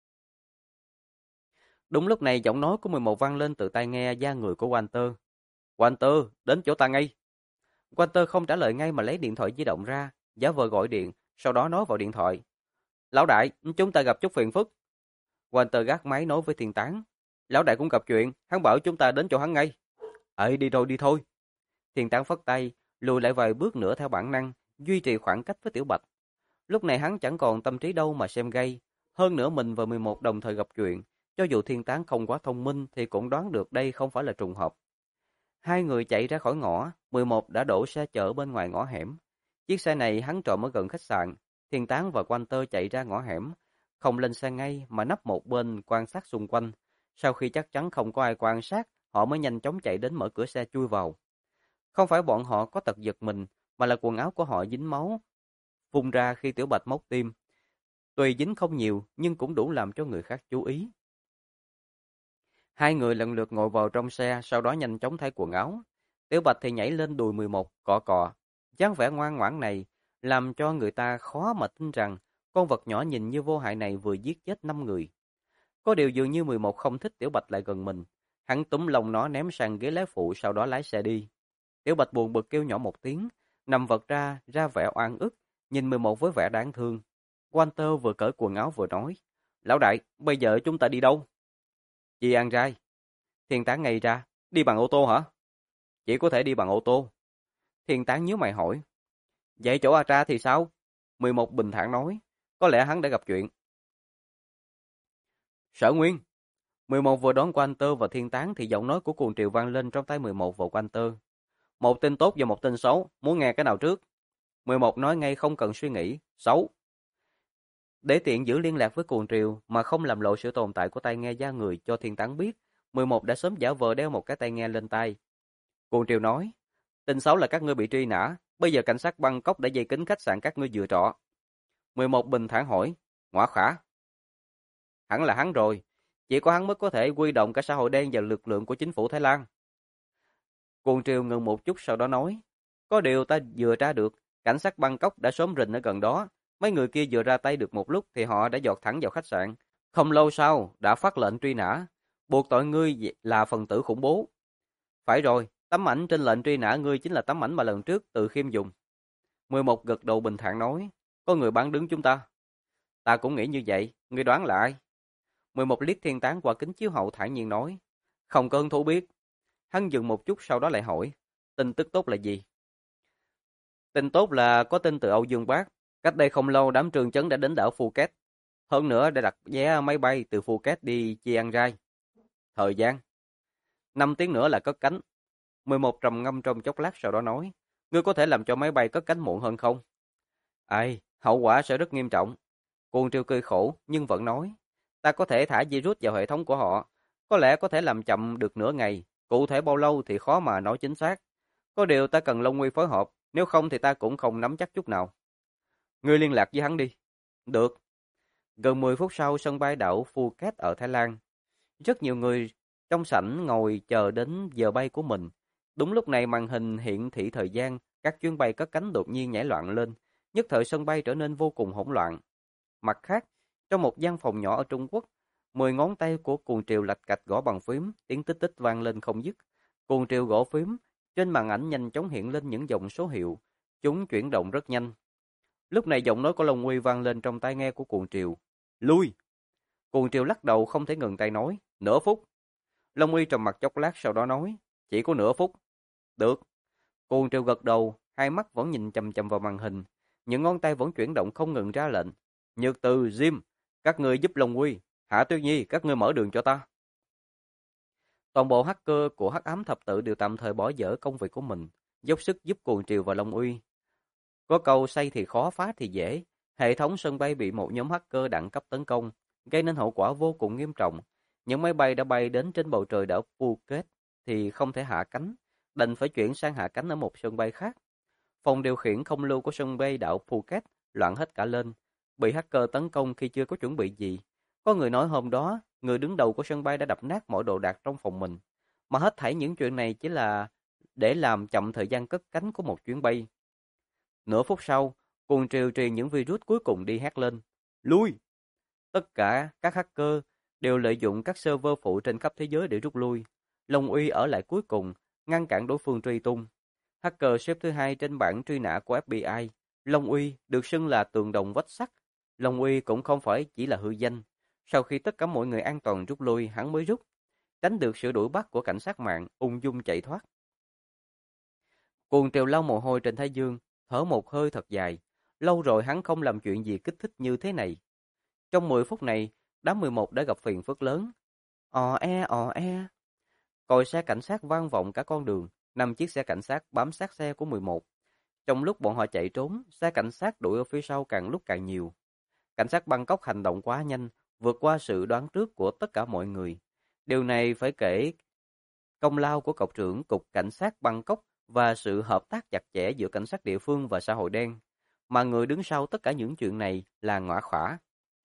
Đúng lúc này giọng nói của 11 vang lên từ tai nghe da người của Walter. Walter, đến chỗ ta ngay. Walter không trả lời ngay mà lấy điện thoại di động ra, giả vờ gọi điện, sau đó nói vào điện thoại. Lão đại, chúng ta gặp chút phiền phức. Walter gác máy nói với Thiên Tán. Lão đại cũng gặp chuyện, hắn bảo chúng ta đến chỗ hắn ngay. Đi rồi đi thôi. Thiên Tán phất tay, lùi lại vài bước nữa theo bản năng, duy trì khoảng cách với Tiểu Bạch. Lúc này hắn chẳng còn tâm trí đâu mà xem gay. Hơn nữa mình và 11 đồng thời gặp chuyện, cho dù Thiên Tán không quá thông minh thì cũng đoán được đây không phải là trùng hợp. Hai người chạy ra khỏi ngõ, 11 đã đổ xe chở bên ngoài ngõ hẻm. Chiếc xe này hắn trộm ở gần khách sạn. Thiên Tán và Walter chạy ra ngõ hẻm, không lên xe ngay mà nấp một bên quan sát xung quanh. Sau khi chắc chắn không có ai quan sát, họ mới nhanh chóng chạy đến mở cửa xe chui vào. Không phải bọn họ có tật giật mình, mà là quần áo của họ dính máu, vung ra khi Tiểu Bạch móc tim. Tuy dính không nhiều, nhưng cũng đủ làm cho người khác chú ý. Hai người lần lượt ngồi vào trong xe, sau đó nhanh chóng thay quần áo. Tiểu Bạch thì nhảy lên đùi 11, cọ cọ. Dáng vẻ ngoan ngoãn này làm cho người ta khó mà tin rằng con vật nhỏ nhìn như vô hại này vừa giết chết 5 người. Có điều dường như 11 không thích Tiểu Bạch lại gần mình. Hắn túm lông nó ném sang ghế lái phụ, sau đó lái xe đi. Tiểu Bạch buồn bực kêu nhỏ một tiếng, nằm vật ra vẻ oan ức, nhìn 11 với vẻ đáng thương. Walter vừa cởi quần áo vừa nói, Lão đại, bây giờ chúng ta đi đâu? Chị An trai. Thiên Tán ngây ra, đi bằng ô tô hả? Chỉ có thể đi bằng ô tô. Thiên Tán nhíu mày hỏi, vậy chỗ A Tra thì sao? 11 bình thản nói, có lẽ hắn đã gặp chuyện. Sở Nguyên. 11 vừa đón Walter và Thiên Tán thì giọng nói của Cuồng Triều vang lên trong tay 11 và Walter. Một tin tốt và một tin xấu, muốn nghe cái nào trước? 11 nói ngay không cần suy nghĩ, xấu. Để tiện giữ liên lạc với Cuồng Triều mà không làm lộ sự tồn tại của tai nghe da người cho Thiên Tán biết, 11 đã sớm giả vờ đeo một cái tai nghe lên tai. Cuồng Triều nói, tin xấu là các ngươi bị truy nã, bây giờ cảnh sát Bangkok đã dây kín khách sạn các ngươi vừa trọ. 11 bình thản hỏi, Ngõa Khả. Hẳn là hắn rồi, chỉ có hắn mới có thể huy động cả xã hội đen và lực lượng của chính phủ Thái Lan. Cuồng Triều ngừng một chút sau đó nói, có điều ta vừa tra được, cảnh sát Bangkok đã sớm rình ở gần đó, mấy người kia vừa ra tay được một lúc thì họ đã dọt thẳng vào khách sạn. Không lâu sau, đã phát lệnh truy nã, buộc tội ngươi là phần tử khủng bố. Phải rồi, tấm ảnh trên lệnh truy nã ngươi chính là tấm ảnh mà lần trước Từ Khiêm dùng. 11 gật đầu bình thản nói, có người bán đứng chúng ta. Ta cũng nghĩ như vậy, ngươi đoán là ai? 11 liếc Thiên Tán qua kính chiếu hậu thản nhiên nói, không có hứng thú biết. Hắn dừng một chút sau đó lại hỏi, tin tức tốt là gì? Tin tốt là có tin từ Âu Dương Bác. Cách đây không lâu đám Trương Chấn đã đến đảo Phuket. Hơn nữa đã đặt vé máy bay từ Phuket đi Chiang Rai. Thời gian 5 tiếng nữa là cất cánh. 11 trầm ngâm trong chốc lát sau đó nói, ngươi có thể làm cho máy bay cất cánh muộn hơn không? Ai, hậu quả sẽ rất nghiêm trọng. Cuồng Triều cười khổ nhưng vẫn nói, ta có thể thả virus vào hệ thống của họ, có lẽ có thể làm chậm được nửa ngày, cụ thể bao lâu thì khó mà nói chính xác. Có điều ta cần Long Nguy phối hợp, nếu không thì ta cũng không nắm chắc chút nào. Ngươi liên lạc với hắn đi. Được. Gần 10 phút sau sân bay đảo Phuket ở Thái Lan, rất nhiều người trong sảnh ngồi chờ đến giờ bay của mình. Đúng lúc này màn hình hiển thị thời gian, các chuyến bay cất cánh đột nhiên nhảy loạn lên, nhất thời sân bay trở nên vô cùng hỗn loạn. Mặt khác, trong một gian phòng nhỏ ở Trung Quốc, 10 ngón tay của Cuồng Triều lạch cạch gõ bằng phím, tiếng tích tích vang lên không dứt. Cuồng Triều gõ phím, trên màn ảnh nhanh chóng hiện lên những dòng số hiệu, chúng chuyển động rất nhanh. Lúc này giọng nói của Long Uy vang lên trong tai nghe của Cuồng Triều. Lui! Cuồng Triều lắc đầu không thể ngừng tay nói. Nửa phút. Long Uy trầm mặt chốc lát sau đó nói. Chỉ có nửa phút. Được. Cuồng Triều gật đầu, hai mắt vẫn nhìn chằm chằm vào màn hình. Những ngón tay vẫn chuyển động không ngừng ra lệnh. Nhược Từ, Jim, các ngươi giúp Long Uy. Hạ Tuyết Nhi, các ngươi mở đường cho ta. Toàn bộ hacker của Hắc Ám Thập Tự đều tạm thời bỏ dở công việc của mình, dốc sức giúp Cuồng Triều và Long Uy. Có câu xây thì khó phá thì dễ, hệ thống sân bay bị một nhóm hacker đẳng cấp tấn công, gây nên hậu quả vô cùng nghiêm trọng. Những máy bay đã bay đến trên bầu trời đảo Phuket thì không thể hạ cánh, đành phải chuyển sang hạ cánh ở một sân bay khác. Phòng điều khiển không lưu của sân bay đảo Phuket loạn hết cả lên, bị hacker tấn công khi chưa có chuẩn bị gì. Có người nói hôm đó, người đứng đầu của sân bay đã đập nát mọi đồ đạc trong phòng mình, mà hết thảy những chuyện này chỉ là để làm chậm thời gian cất cánh của một chuyến bay. Nửa phút sau, Cuồng Triều truyền những virus cuối cùng đi hét lên. Lui! Tất cả các hacker đều lợi dụng các server phụ trên khắp thế giới để rút lui. Long Uy ở lại cuối cùng, ngăn cản đối phương truy tung. Hacker xếp thứ hai trên bảng truy nã của FBI. Long Uy được xưng là tường đồng vách sắt. Long Uy cũng không phải chỉ là hư danh. Sau khi tất cả mọi người an toàn rút lui, hắn mới rút, tránh được sự đuổi bắt của cảnh sát mạng, ung dung chạy thoát. Cuồng Triều lau mồ hôi trên thái dương, thở một hơi thật dài. Lâu rồi hắn không làm chuyện gì kích thích như thế này. Trong 10 phút này, đám 11 đã gặp phiền phức lớn. Ò e ò e. Còi xe cảnh sát vang vọng cả con đường, 5 chiếc xe cảnh sát bám sát xe của 11. Trong lúc bọn họ chạy trốn, xe cảnh sát đuổi ở phía sau càng lúc càng nhiều. Cảnh sát Bangkok hành động quá nhanh, vượt qua sự đoán trước của tất cả mọi người. Điều này phải kể công lao của cục trưởng Cục Cảnh sát Bangkok và sự hợp tác chặt chẽ giữa cảnh sát địa phương và xã hội đen. Mà người đứng sau tất cả những chuyện này là Ngõa Khả.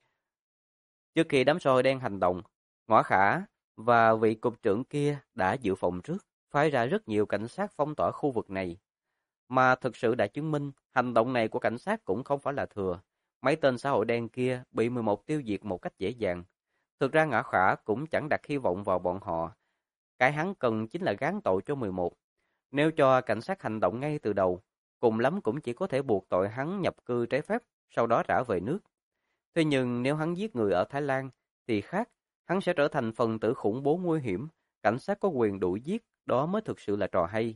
Trước khi đám xã hội đen hành động, Ngõa Khả và vị cục trưởng kia đã dự phòng trước, phái ra rất nhiều cảnh sát phong tỏa khu vực này. Mà thực sự đã chứng minh, hành động này của cảnh sát cũng không phải là thừa. Mấy tên xã hội đen kia bị 11 tiêu diệt một cách dễ dàng. Thực ra Ngõa Khả cũng chẳng đặt hy vọng vào bọn họ. Cái hắn cần chính là gán tội cho 11. Nếu cho cảnh sát hành động ngay từ đầu, cùng lắm cũng chỉ có thể buộc tội hắn nhập cư trái phép, sau đó trả về nước. Thế nhưng nếu hắn giết người ở Thái Lan, thì khác, hắn sẽ trở thành phần tử khủng bố nguy hiểm, cảnh sát có quyền đuổi giết, đó mới thực sự là trò hay.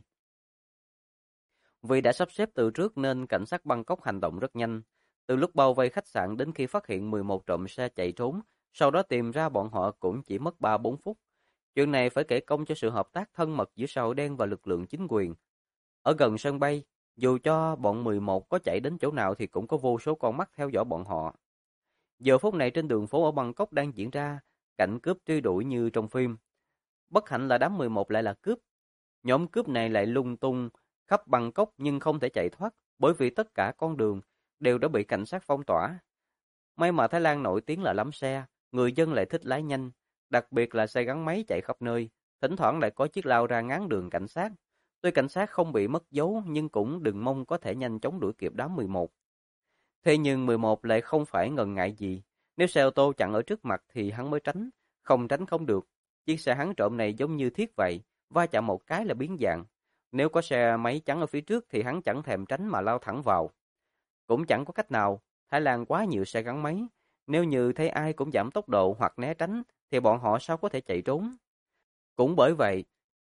Vì đã sắp xếp từ trước nên cảnh sát Bangkok hành động rất nhanh. Từ lúc bao vây khách sạn đến khi phát hiện 11 trộm xe chạy trốn, sau đó tìm ra bọn họ cũng chỉ mất 3-4 phút. Chuyện này phải kể công cho sự hợp tác thân mật giữa xã hội đen và lực lượng chính quyền. Ở gần sân bay, dù cho bọn 11 có chạy đến chỗ nào thì cũng có vô số con mắt theo dõi bọn họ. Giờ phút này trên đường phố ở Bangkok đang diễn ra cảnh cướp truy đuổi như trong phim. Bất hạnh là đám 11 lại là cướp. Nhóm cướp này lại lung tung khắp Bangkok nhưng không thể chạy thoát bởi vì tất cả con đường đều đã bị cảnh sát phong tỏa. May mà Thái Lan nổi tiếng là lắm xe, người dân lại thích lái nhanh, đặc biệt là xe gắn máy chạy khắp nơi, thỉnh thoảng lại có chiếc lao ra ngáng đường cảnh sát. Tuy cảnh sát không bị mất dấu nhưng cũng đừng mong có thể nhanh chóng đuổi kịp đám 11. Thế nhưng 11 lại không phải ngần ngại gì, nếu xe ô tô chặn ở trước mặt thì hắn mới tránh, không tránh không được. Chiếc xe hắn trộm này giống như thiết vậy, va chạm một cái là biến dạng. Nếu có xe máy chắn ở phía trước thì hắn chẳng thèm tránh mà lao thẳng vào. Cũng chẳng có cách nào, Thái Lan quá nhiều xe gắn máy, nếu như thấy ai cũng giảm tốc độ hoặc né tránh thì bọn họ sao có thể chạy trốn. Cũng bởi vậy,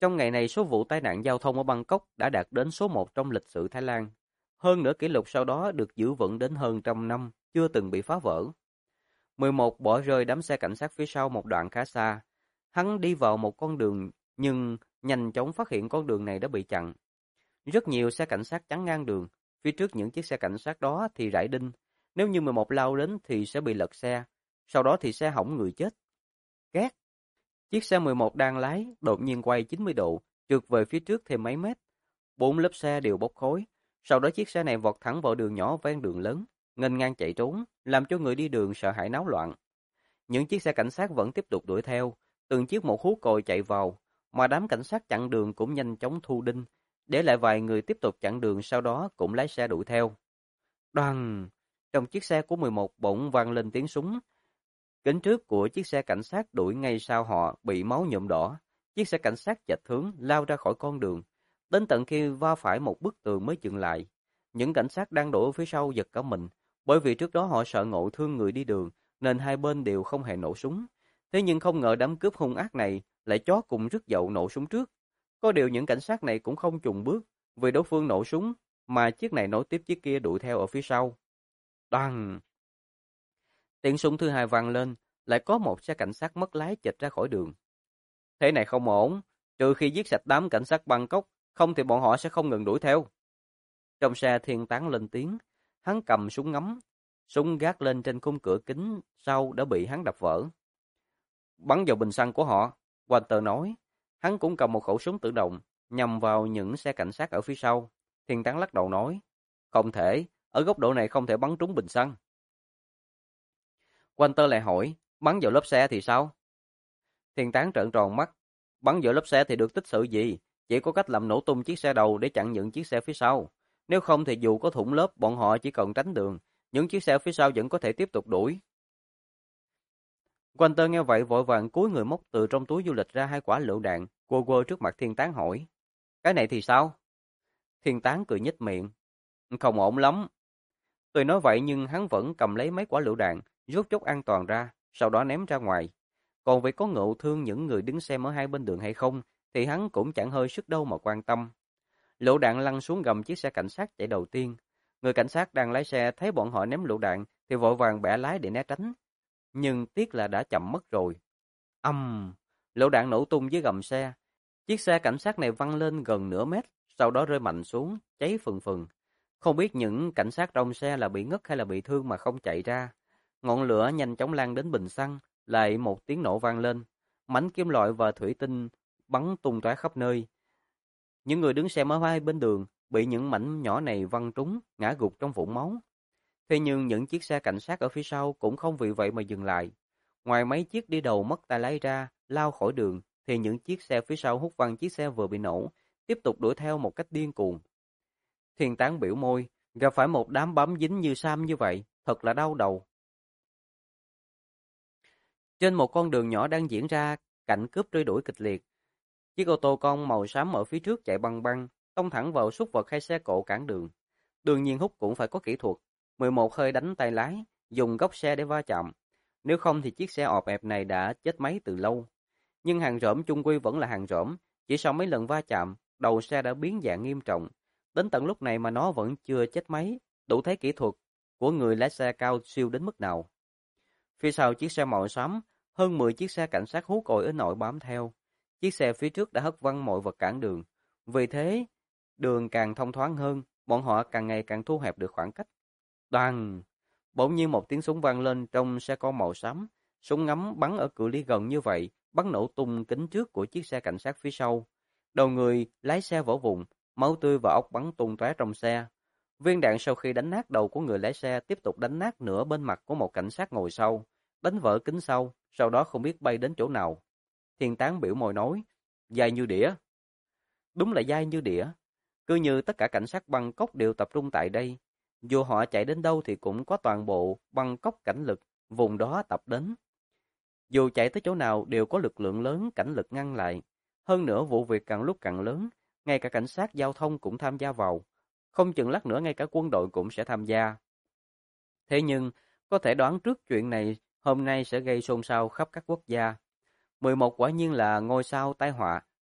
Trong ngày này, số vụ tai nạn giao thông ở Bangkok đã đạt đến số 1 trong lịch sử Thái Lan. Hơn nữa, kỷ lục sau đó được giữ vững đến hơn trăm năm, chưa từng bị phá vỡ. 11 bỏ rơi đám xe cảnh sát phía sau một đoạn khá xa. Hắn đi vào một con đường nhưng nhanh chóng phát hiện con đường này đã bị chặn. Rất nhiều xe cảnh sát chắn ngang đường, phía trước những chiếc xe cảnh sát đó thì rải đinh. Nếu như 11 lao đến thì sẽ bị lật xe, sau đó thì xe hỏng người chết. Két! Chiếc xe 11 đang lái, đột nhiên quay 90 độ, trượt về phía trước thêm mấy mét. 4 lớp xe đều bốc khói. Sau đó chiếc xe này vọt thẳng vào đường nhỏ ven đường lớn, nghênh ngang chạy trốn, làm cho người đi đường sợ hãi náo loạn. Những chiếc xe cảnh sát vẫn tiếp tục đuổi theo, từng chiếc một hú còi chạy vào, mà đám cảnh sát chặn đường cũng nhanh chóng thu đinh, để lại vài người tiếp tục chặn đường, sau đó cũng lái xe đuổi theo. Đoằng! Trong chiếc xe của 11 bỗng vang lên tiếng súng. Kính trước của chiếc xe cảnh sát đuổi ngay sau họ bị máu nhuộm đỏ. Chiếc xe cảnh sát chệch hướng lao ra khỏi con đường, đến tận khi va phải một bức tường mới dừng lại. Những cảnh sát đang đổ ở phía sau giật cả mình, bởi vì trước đó họ sợ ngộ thương người đi đường, nên hai bên đều không hề nổ súng. Thế nhưng không ngờ đám cướp hung ác này lại chó cùng rứt dậu nổ súng trước. Có điều những cảnh sát này cũng không chùn bước, vì đối phương nổ súng, mà chiếc này nối tiếp chiếc kia đuổi theo ở phía sau. Đoàng! Tiếng súng thứ hai vang lên, lại có một xe cảnh sát mất lái chệch ra khỏi đường. Thế này không ổn, trừ khi giết sạch đám cảnh sát Bangkok, không thì bọn họ sẽ không ngừng đuổi theo. Trong xe Thiên Tán lên tiếng, hắn cầm súng ngắm, súng gác lên trên khung cửa kính sau đã bị hắn đập vỡ. Bắn vào bình xăng của họ, Walter nói. Hắn cũng cầm một khẩu súng tự động, nhằm vào những xe cảnh sát ở phía sau. Thiên Tán lắc đầu nói, không thể, ở góc độ này không thể bắn trúng bình xăng. Walter lại hỏi, bắn vào lớp xe thì sao? Thiên Tán trợn tròn mắt, bắn vào lớp xe thì được tích sự gì? Chỉ có cách làm nổ tung chiếc xe đầu để chặn những chiếc xe phía sau. Nếu không thì dù có thủng lớp, bọn họ chỉ cần tránh đường, những chiếc xe phía sau vẫn có thể tiếp tục đuổi. Walter nghe vậy vội vàng cúi người móc từ trong túi du lịch ra 2 quả lựu đạn, quơ quơ trước mặt Thiên Tán hỏi, cái này thì sao? Thiên Tán cười nhếch miệng, không ổn lắm. Tuy nói vậy nhưng hắn vẫn cầm lấy mấy quả lựu đạn, rút chốt an toàn ra, sau đó ném ra ngoài. Còn việc có ngộ thương những người đứng xem ở hai bên đường hay không, thì hắn cũng chẳng hơi sức đâu mà quan tâm. Lựu đạn lăn xuống gầm chiếc xe cảnh sát chạy đầu tiên. Người cảnh sát đang lái xe thấy bọn họ ném lựu đạn thì vội vàng bẻ lái để né tránh. Nhưng tiếc là đã chậm mất rồi. Lựu đạn nổ tung dưới gầm xe. Chiếc xe cảnh sát này văng lên gần nửa mét, sau đó rơi mạnh xuống, cháy phừng phừng. Không biết những cảnh sát trong xe là bị ngất hay là bị thương mà không chạy ra. Ngọn lửa nhanh chóng lan đến bình xăng, lại một tiếng nổ vang lên. Mảnh kim loại và thủy tinh bắn tung tóe khắp nơi. Những người đứng xem ở hai bên đường bị những mảnh nhỏ này văng trúng, ngã gục trong vũng máu. Thế nhưng những chiếc xe cảnh sát ở phía sau cũng không vì vậy mà dừng lại. Ngoài mấy chiếc đi đầu mất tay lái ra, lao khỏi đường, thì những chiếc xe phía sau hút văng chiếc xe vừa bị nổ, tiếp tục đuổi theo một cách điên cuồng. Thiên Tán biểu môi, gặp phải một đám bám dính như Sam như vậy, thật là đau đầu. Trên một con đường nhỏ đang diễn ra cảnh cướp truy đuổi kịch liệt. Chiếc ô tô con màu xám ở phía trước chạy băng băng, tông thẳng vào súc vật hay xe cộ cản đường. Đương nhiên hút cũng phải có kỹ thuật. 11 hơi đánh tay lái, dùng góc xe để va chạm. Nếu không thì chiếc xe ọp ẹp này đã chết máy từ lâu. Nhưng hàng rởm chung quy vẫn là hàng rởm. Chỉ sau mấy lần va chạm, đầu xe đã biến dạng nghiêm trọng. Đến tận lúc này mà nó vẫn chưa chết máy, đủ thấy kỹ thuật của người lái xe cao siêu đến mức nào. Phía sau chiếc xe màu xám, hơn 10 chiếc xe cảnh sát hú còi ở nội bám theo. Chiếc xe phía trước đã hất văng mọi vật cản đường. Vì thế, đường càng thông thoáng hơn, bọn họ càng ngày càng thu hẹp được khoảng cách. Đoàng! Bỗng nhiên một tiếng súng vang lên trong xe con màu xám. Súng ngắm bắn ở cự ly gần như vậy, bắn nổ tung kính trước của chiếc xe cảnh sát phía sau. Đầu người lái xe vỡ vụn, máu tươi và óc bắn tung tóe trong xe. Viên đạn sau khi đánh nát đầu của người lái xe tiếp tục đánh nát nửa bên mặt của một cảnh sát ngồi sau, đánh vỡ kính sau, sau đó không biết bay đến chỗ nào. Thiên Tán biểu môi nói, dai như đĩa. Đúng là dai như đĩa. Cứ như tất cả cảnh sát Bangkok đều tập trung tại đây. Dù họ chạy đến đâu thì cũng có toàn bộ Bangkok cảnh lực, vùng đó tập đến. Dù chạy tới chỗ nào đều có lực lượng lớn cảnh lực ngăn lại. Hơn nữa vụ việc càng lúc càng lớn, ngay cả cảnh sát giao thông cũng tham gia vào. Không chừng lát nữa ngay cả quân đội cũng sẽ tham gia. Thế nhưng, có thể đoán trước chuyện này hôm nay sẽ gây xôn xao khắp các quốc gia. 11 quả nhiên là ngôi sao tai họa,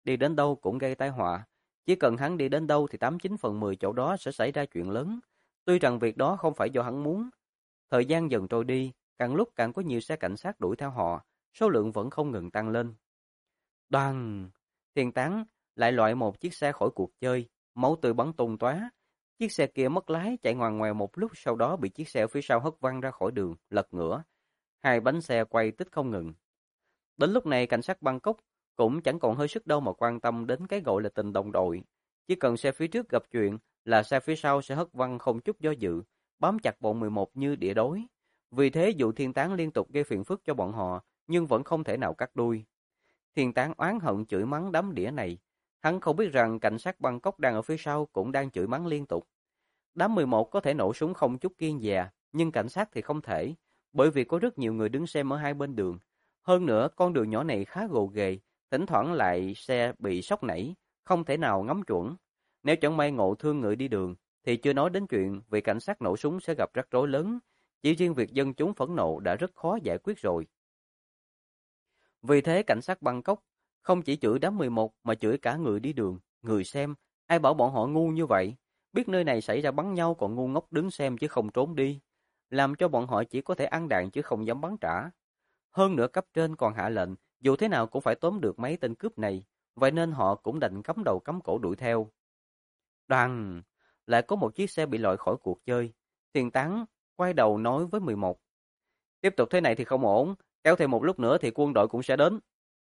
đi đến đâu cũng gây tai họa. Chỉ cần hắn đi đến đâu thì 89/10 chỗ đó sẽ xảy ra chuyện lớn. Tuy rằng việc đó không phải do hắn muốn. Thời gian dần trôi đi, càng lúc càng có nhiều xe cảnh sát đuổi theo họ, số lượng vẫn không ngừng tăng lên. Đoàn! Thiên tán lại loại một chiếc xe khỏi cuộc chơi, máu tươi bắn tung tóe. Chiếc xe kia mất lái chạy ngoằn ngoèo một lúc, sau đó bị chiếc xe phía sau hất văng ra khỏi đường, lật ngửa. Hai bánh xe quay tích không ngừng. Đến lúc này cảnh sát Bangkok cũng chẳng còn hơi sức đâu mà quan tâm đến cái gọi là tình đồng đội. Chỉ cần xe phía trước gặp chuyện là xe phía sau sẽ hất văng không chút do dự, bám chặt bọn 11 như đĩa đói. Vì thế dù Thiên Tán liên tục gây phiền phức cho bọn họ, nhưng vẫn không thể nào cắt đuôi. Thiên Tán oán hận chửi mắng đám đĩa này. Hắn không biết rằng cảnh sát Bangkok đang ở phía sau cũng đang chửi mắng liên tục. Đám 11 có thể nổ súng không chút kiêng dè, nhưng cảnh sát thì không thể, bởi vì có rất nhiều người đứng xem ở hai bên đường. Hơn nữa, con đường nhỏ này khá gồ ghề, thỉnh thoảng lại xe bị sóc nảy, không thể nào ngắm chuẩn. Nếu chẳng may ngộ thương người đi đường, thì chưa nói đến chuyện vì cảnh sát nổ súng sẽ gặp rắc rối lớn. Chỉ riêng việc dân chúng phẫn nộ đã rất khó giải quyết rồi. Vì thế cảnh sát Bangkok không chỉ chửi đám 11 mà chửi cả người đi đường, người xem. Ai bảo bọn họ ngu như vậy? Biết nơi này xảy ra bắn nhau còn ngu ngốc đứng xem chứ không trốn đi. Làm cho bọn họ chỉ có thể ăn đạn chứ không dám bắn trả. Hơn nữa cấp trên còn hạ lệnh, dù thế nào cũng phải tóm được mấy tên cướp này. Vậy nên họ cũng định cắm đầu cắm cổ đuổi theo. Đoàn! Lại có một chiếc xe bị loại khỏi cuộc chơi. Tiền Tán quay đầu nói với 11. Tiếp tục thế này thì không ổn. Kéo thêm một lúc nữa thì quân đội cũng sẽ đến.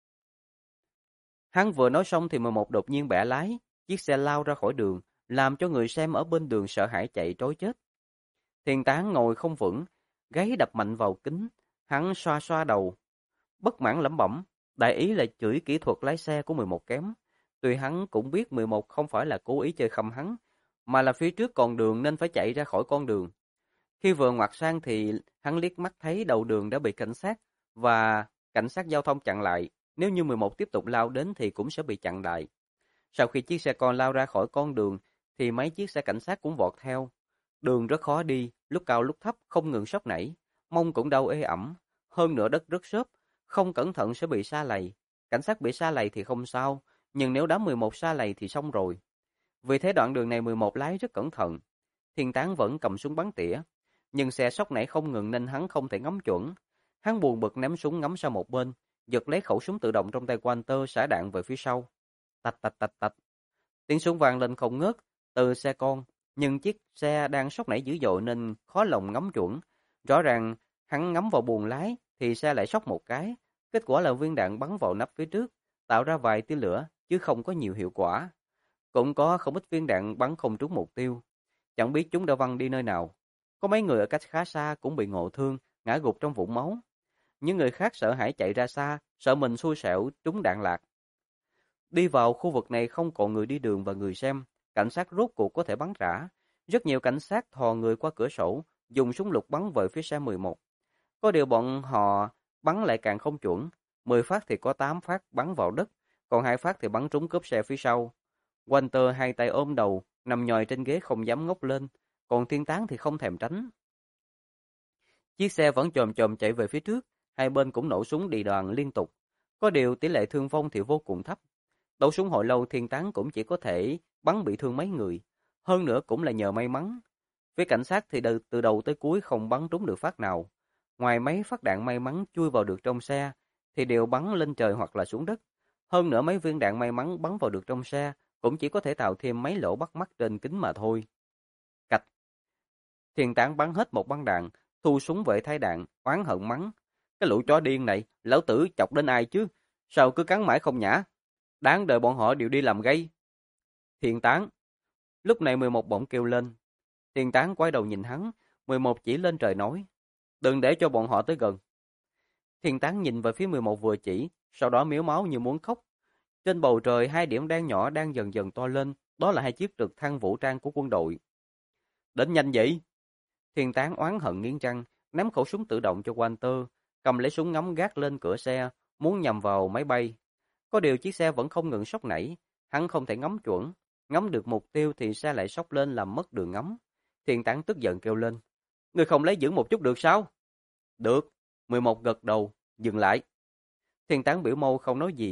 Hắn vừa nói xong thì 11 đột nhiên bẻ lái, chiếc xe lao ra khỏi đường, làm cho người xem ở bên đường sợ hãi chạy trối chết. Thiên Tán ngồi không vững, gáy đập mạnh vào kính, hắn xoa xoa đầu, bất mãn lẩm bẩm, đại ý là chửi kỹ thuật lái xe của 11 kém. Tuy hắn cũng biết 11 không phải là cố ý chơi khăm hắn, mà là phía trước còn đường nên phải chạy ra khỏi con đường. Khi vừa ngoặt sang thì hắn liếc mắt thấy đầu đường đã bị cảnh sát và cảnh sát giao thông chặn lại. Nếu như 11 tiếp tục lao đến thì cũng sẽ bị chặn lại. Sau khi chiếc xe con lao ra khỏi con đường thì mấy chiếc xe cảnh sát cũng vọt theo. Đường rất khó đi, lúc cao lúc thấp không ngừng sóc nảy, mông cũng đau ê ẩm. Hơn nữa đất rất xốp, không cẩn thận sẽ bị sa lầy. Cảnh sát bị sa lầy thì không sao, nhưng nếu đám 11 sa lầy thì xong rồi. Vì thế đoạn đường này 11 lái rất cẩn thận. Thiên Tán vẫn cầm súng bắn tỉa, nhưng xe sóc nảy không ngừng nên hắn không thể ngắm chuẩn. Hắn buồn bực ném súng ngắm sang một bên, giật lấy khẩu súng tự động trong tay Walter xả đạn về phía sau. Tạch tạch tạch tạch. Tiếng súng vang lên không ngớt từ xe con, nhưng chiếc xe đang sóc nảy dữ dội nên khó lòng ngắm chuẩn. Rõ ràng hắn ngắm vào buồng lái thì xe lại sóc một cái, kết quả là viên đạn bắn vào nắp phía trước, tạo ra vài tia lửa chứ không có nhiều hiệu quả. Cũng có không ít viên đạn bắn không trúng mục tiêu, chẳng biết chúng đã văng đi nơi nào. Có mấy người ở cách khá xa cũng bị ngộ thương, ngã gục trong vũng máu. Những người khác sợ hãi chạy ra xa, sợ mình xui xẻo trúng đạn lạc. Đi vào khu vực này không còn người đi đường và người xem, cảnh sát rốt cuộc có thể bắn rã. Rất nhiều cảnh sát thò người qua cửa sổ, dùng súng lục bắn về phía xe 11. Có điều bọn họ bắn lại càng không chuẩn, 10 phát thì có 8 phát bắn vào đất, còn 2 phát thì bắn trúng cốp xe phía sau. Walter hai tay ôm đầu, nằm nhòi trên ghế không dám ngóc lên, còn Thiên Tán thì không thèm tránh. Chiếc xe vẫn chồm chồm chạy về phía trước, hai bên cũng nổ súng đi đoàn liên tục. Có điều tỷ lệ thương vong thì vô cùng thấp. Đấu súng hồi lâu Thiên Tán cũng chỉ có thể bắn bị thương mấy người, hơn nữa cũng là nhờ may mắn. Phía cảnh sát thì từ đầu tới cuối không bắn trúng được phát nào. Ngoài mấy phát đạn may mắn chui vào được trong xe, thì đều bắn lên trời hoặc là xuống đất. Hơn nữa mấy viên đạn may mắn bắn vào được trong xe, cũng chỉ có thể tạo thêm mấy lỗ bắt mắt trên kính mà thôi. Cạch. Thiên Tán bắn hết một băng đạn, thu súng về thay đạn, oán hận mắng. Cái lũ chó điên này, lão tử chọc đến ai chứ? Sao cứ cắn mãi không nhả? Đáng đợi bọn họ đều đi làm gây. Thiên Tán. Lúc này 11 bỗng kêu lên. Thiên Tán quay đầu nhìn hắn, 11 chỉ lên trời nói. Đừng để cho bọn họ tới gần. Thiên Tán nhìn về phía 11 vừa chỉ, sau đó mếu máu như muốn khóc. Trên bầu trời hai điểm đen nhỏ đang dần dần to lên, đó là hai chiếc trực thăng vũ trang của quân đội. Đến nhanh vậy? Thiên Tán oán hận nghiến răng, ném khẩu súng tự động cho Walter, cầm lấy súng ngắm gác lên cửa xe, muốn nhằm vào máy bay. Có điều chiếc xe vẫn không ngừng sóc nảy, hắn không thể ngắm chuẩn, ngắm được mục tiêu thì xe lại sóc lên làm mất đường ngắm. Thiên Tán tức giận kêu lên, người không lấy vững một chút được sao? Được, 11 gật đầu, dừng lại. Thiên Tán biểu môi không nói gì,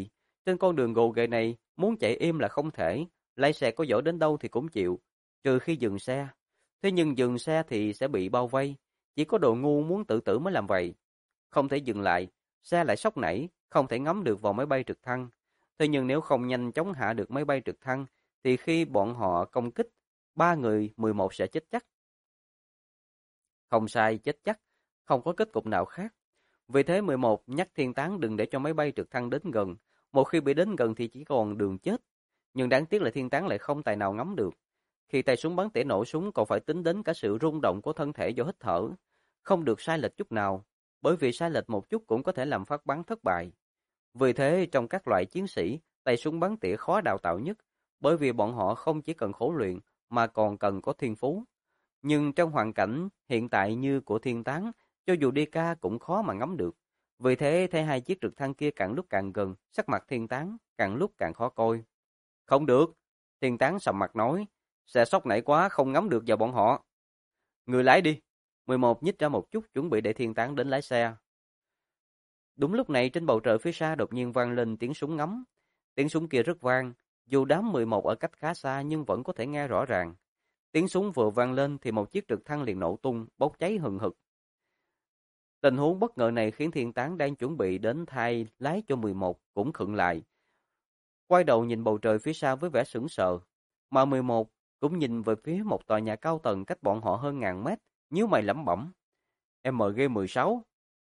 Trên con đường gồ ghề này, muốn chạy im là không thể, lái xe có giỏi đến đâu thì cũng chịu, trừ khi dừng xe. Thế nhưng dừng xe thì sẽ bị bao vây, chỉ có đồ ngu muốn tự tử mới làm vậy. Không thể dừng lại, xe lại sóc nảy, không thể ngắm được vào máy bay trực thăng. Thế nhưng nếu không nhanh chóng hạ được máy bay trực thăng, thì khi bọn họ công kích, ba người 11 sẽ chết chắc. Không sai, chết chắc, không có kết cục nào khác. Vì thế 11 nhắc Thiên Tán đừng để cho máy bay trực thăng đến gần. Một khi bị đến gần thì chỉ còn đường chết. Nhưng đáng tiếc là Thiên Tán lại không tài nào ngắm được. Khi tay súng bắn tỉa nổ súng còn phải tính đến cả sự rung động của thân thể do hít thở. Không được sai lệch chút nào, bởi vì sai lệch một chút cũng có thể làm phát bắn thất bại. Vì thế trong các loại chiến sĩ, tay súng bắn tỉa khó đào tạo nhất, bởi vì bọn họ không chỉ cần khổ luyện mà còn cần có thiên phú. Nhưng trong hoàn cảnh hiện tại như của Thiên Tán, cho dù đi ca cũng khó mà ngắm được. Vì thế thấy hai chiếc trực thăng kia càng lúc càng gần, sắc mặt Thiên Tán càng lúc càng khó coi. Không được, Thiên Tán sầm mặt nói, xe sóc nảy quá không ngắm được vào bọn họ. Người lái đi. 11 nhích ra một chút chuẩn bị để Thiên Tán đến lái xe. Đúng lúc này trên bầu trời phía xa đột nhiên vang lên tiếng súng ngắm. Tiếng súng kia rất vang, dù đám 11 ở cách khá xa nhưng vẫn có thể nghe rõ ràng. Tiếng súng vừa vang lên thì một chiếc trực thăng liền nổ tung, bốc cháy hừng hực. Tình huống bất ngờ này khiến Thiên Tán đang chuẩn bị đến thay lái cho 11 cũng khựng lại. Quay đầu nhìn bầu trời phía xa với vẻ sững sờ, mà 11 cũng nhìn về phía một tòa nhà cao tầng cách bọn họ hơn ngàn mét, nhíu mày lẩm bẩm. MG-16.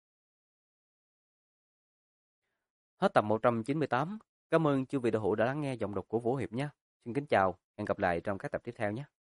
Hết tập 198. Cảm ơn chư vị đạo hữu đã lắng nghe giọng đọc của Vũ Hiệp nhé. Xin kính chào, hẹn gặp lại trong các tập tiếp theo nhé.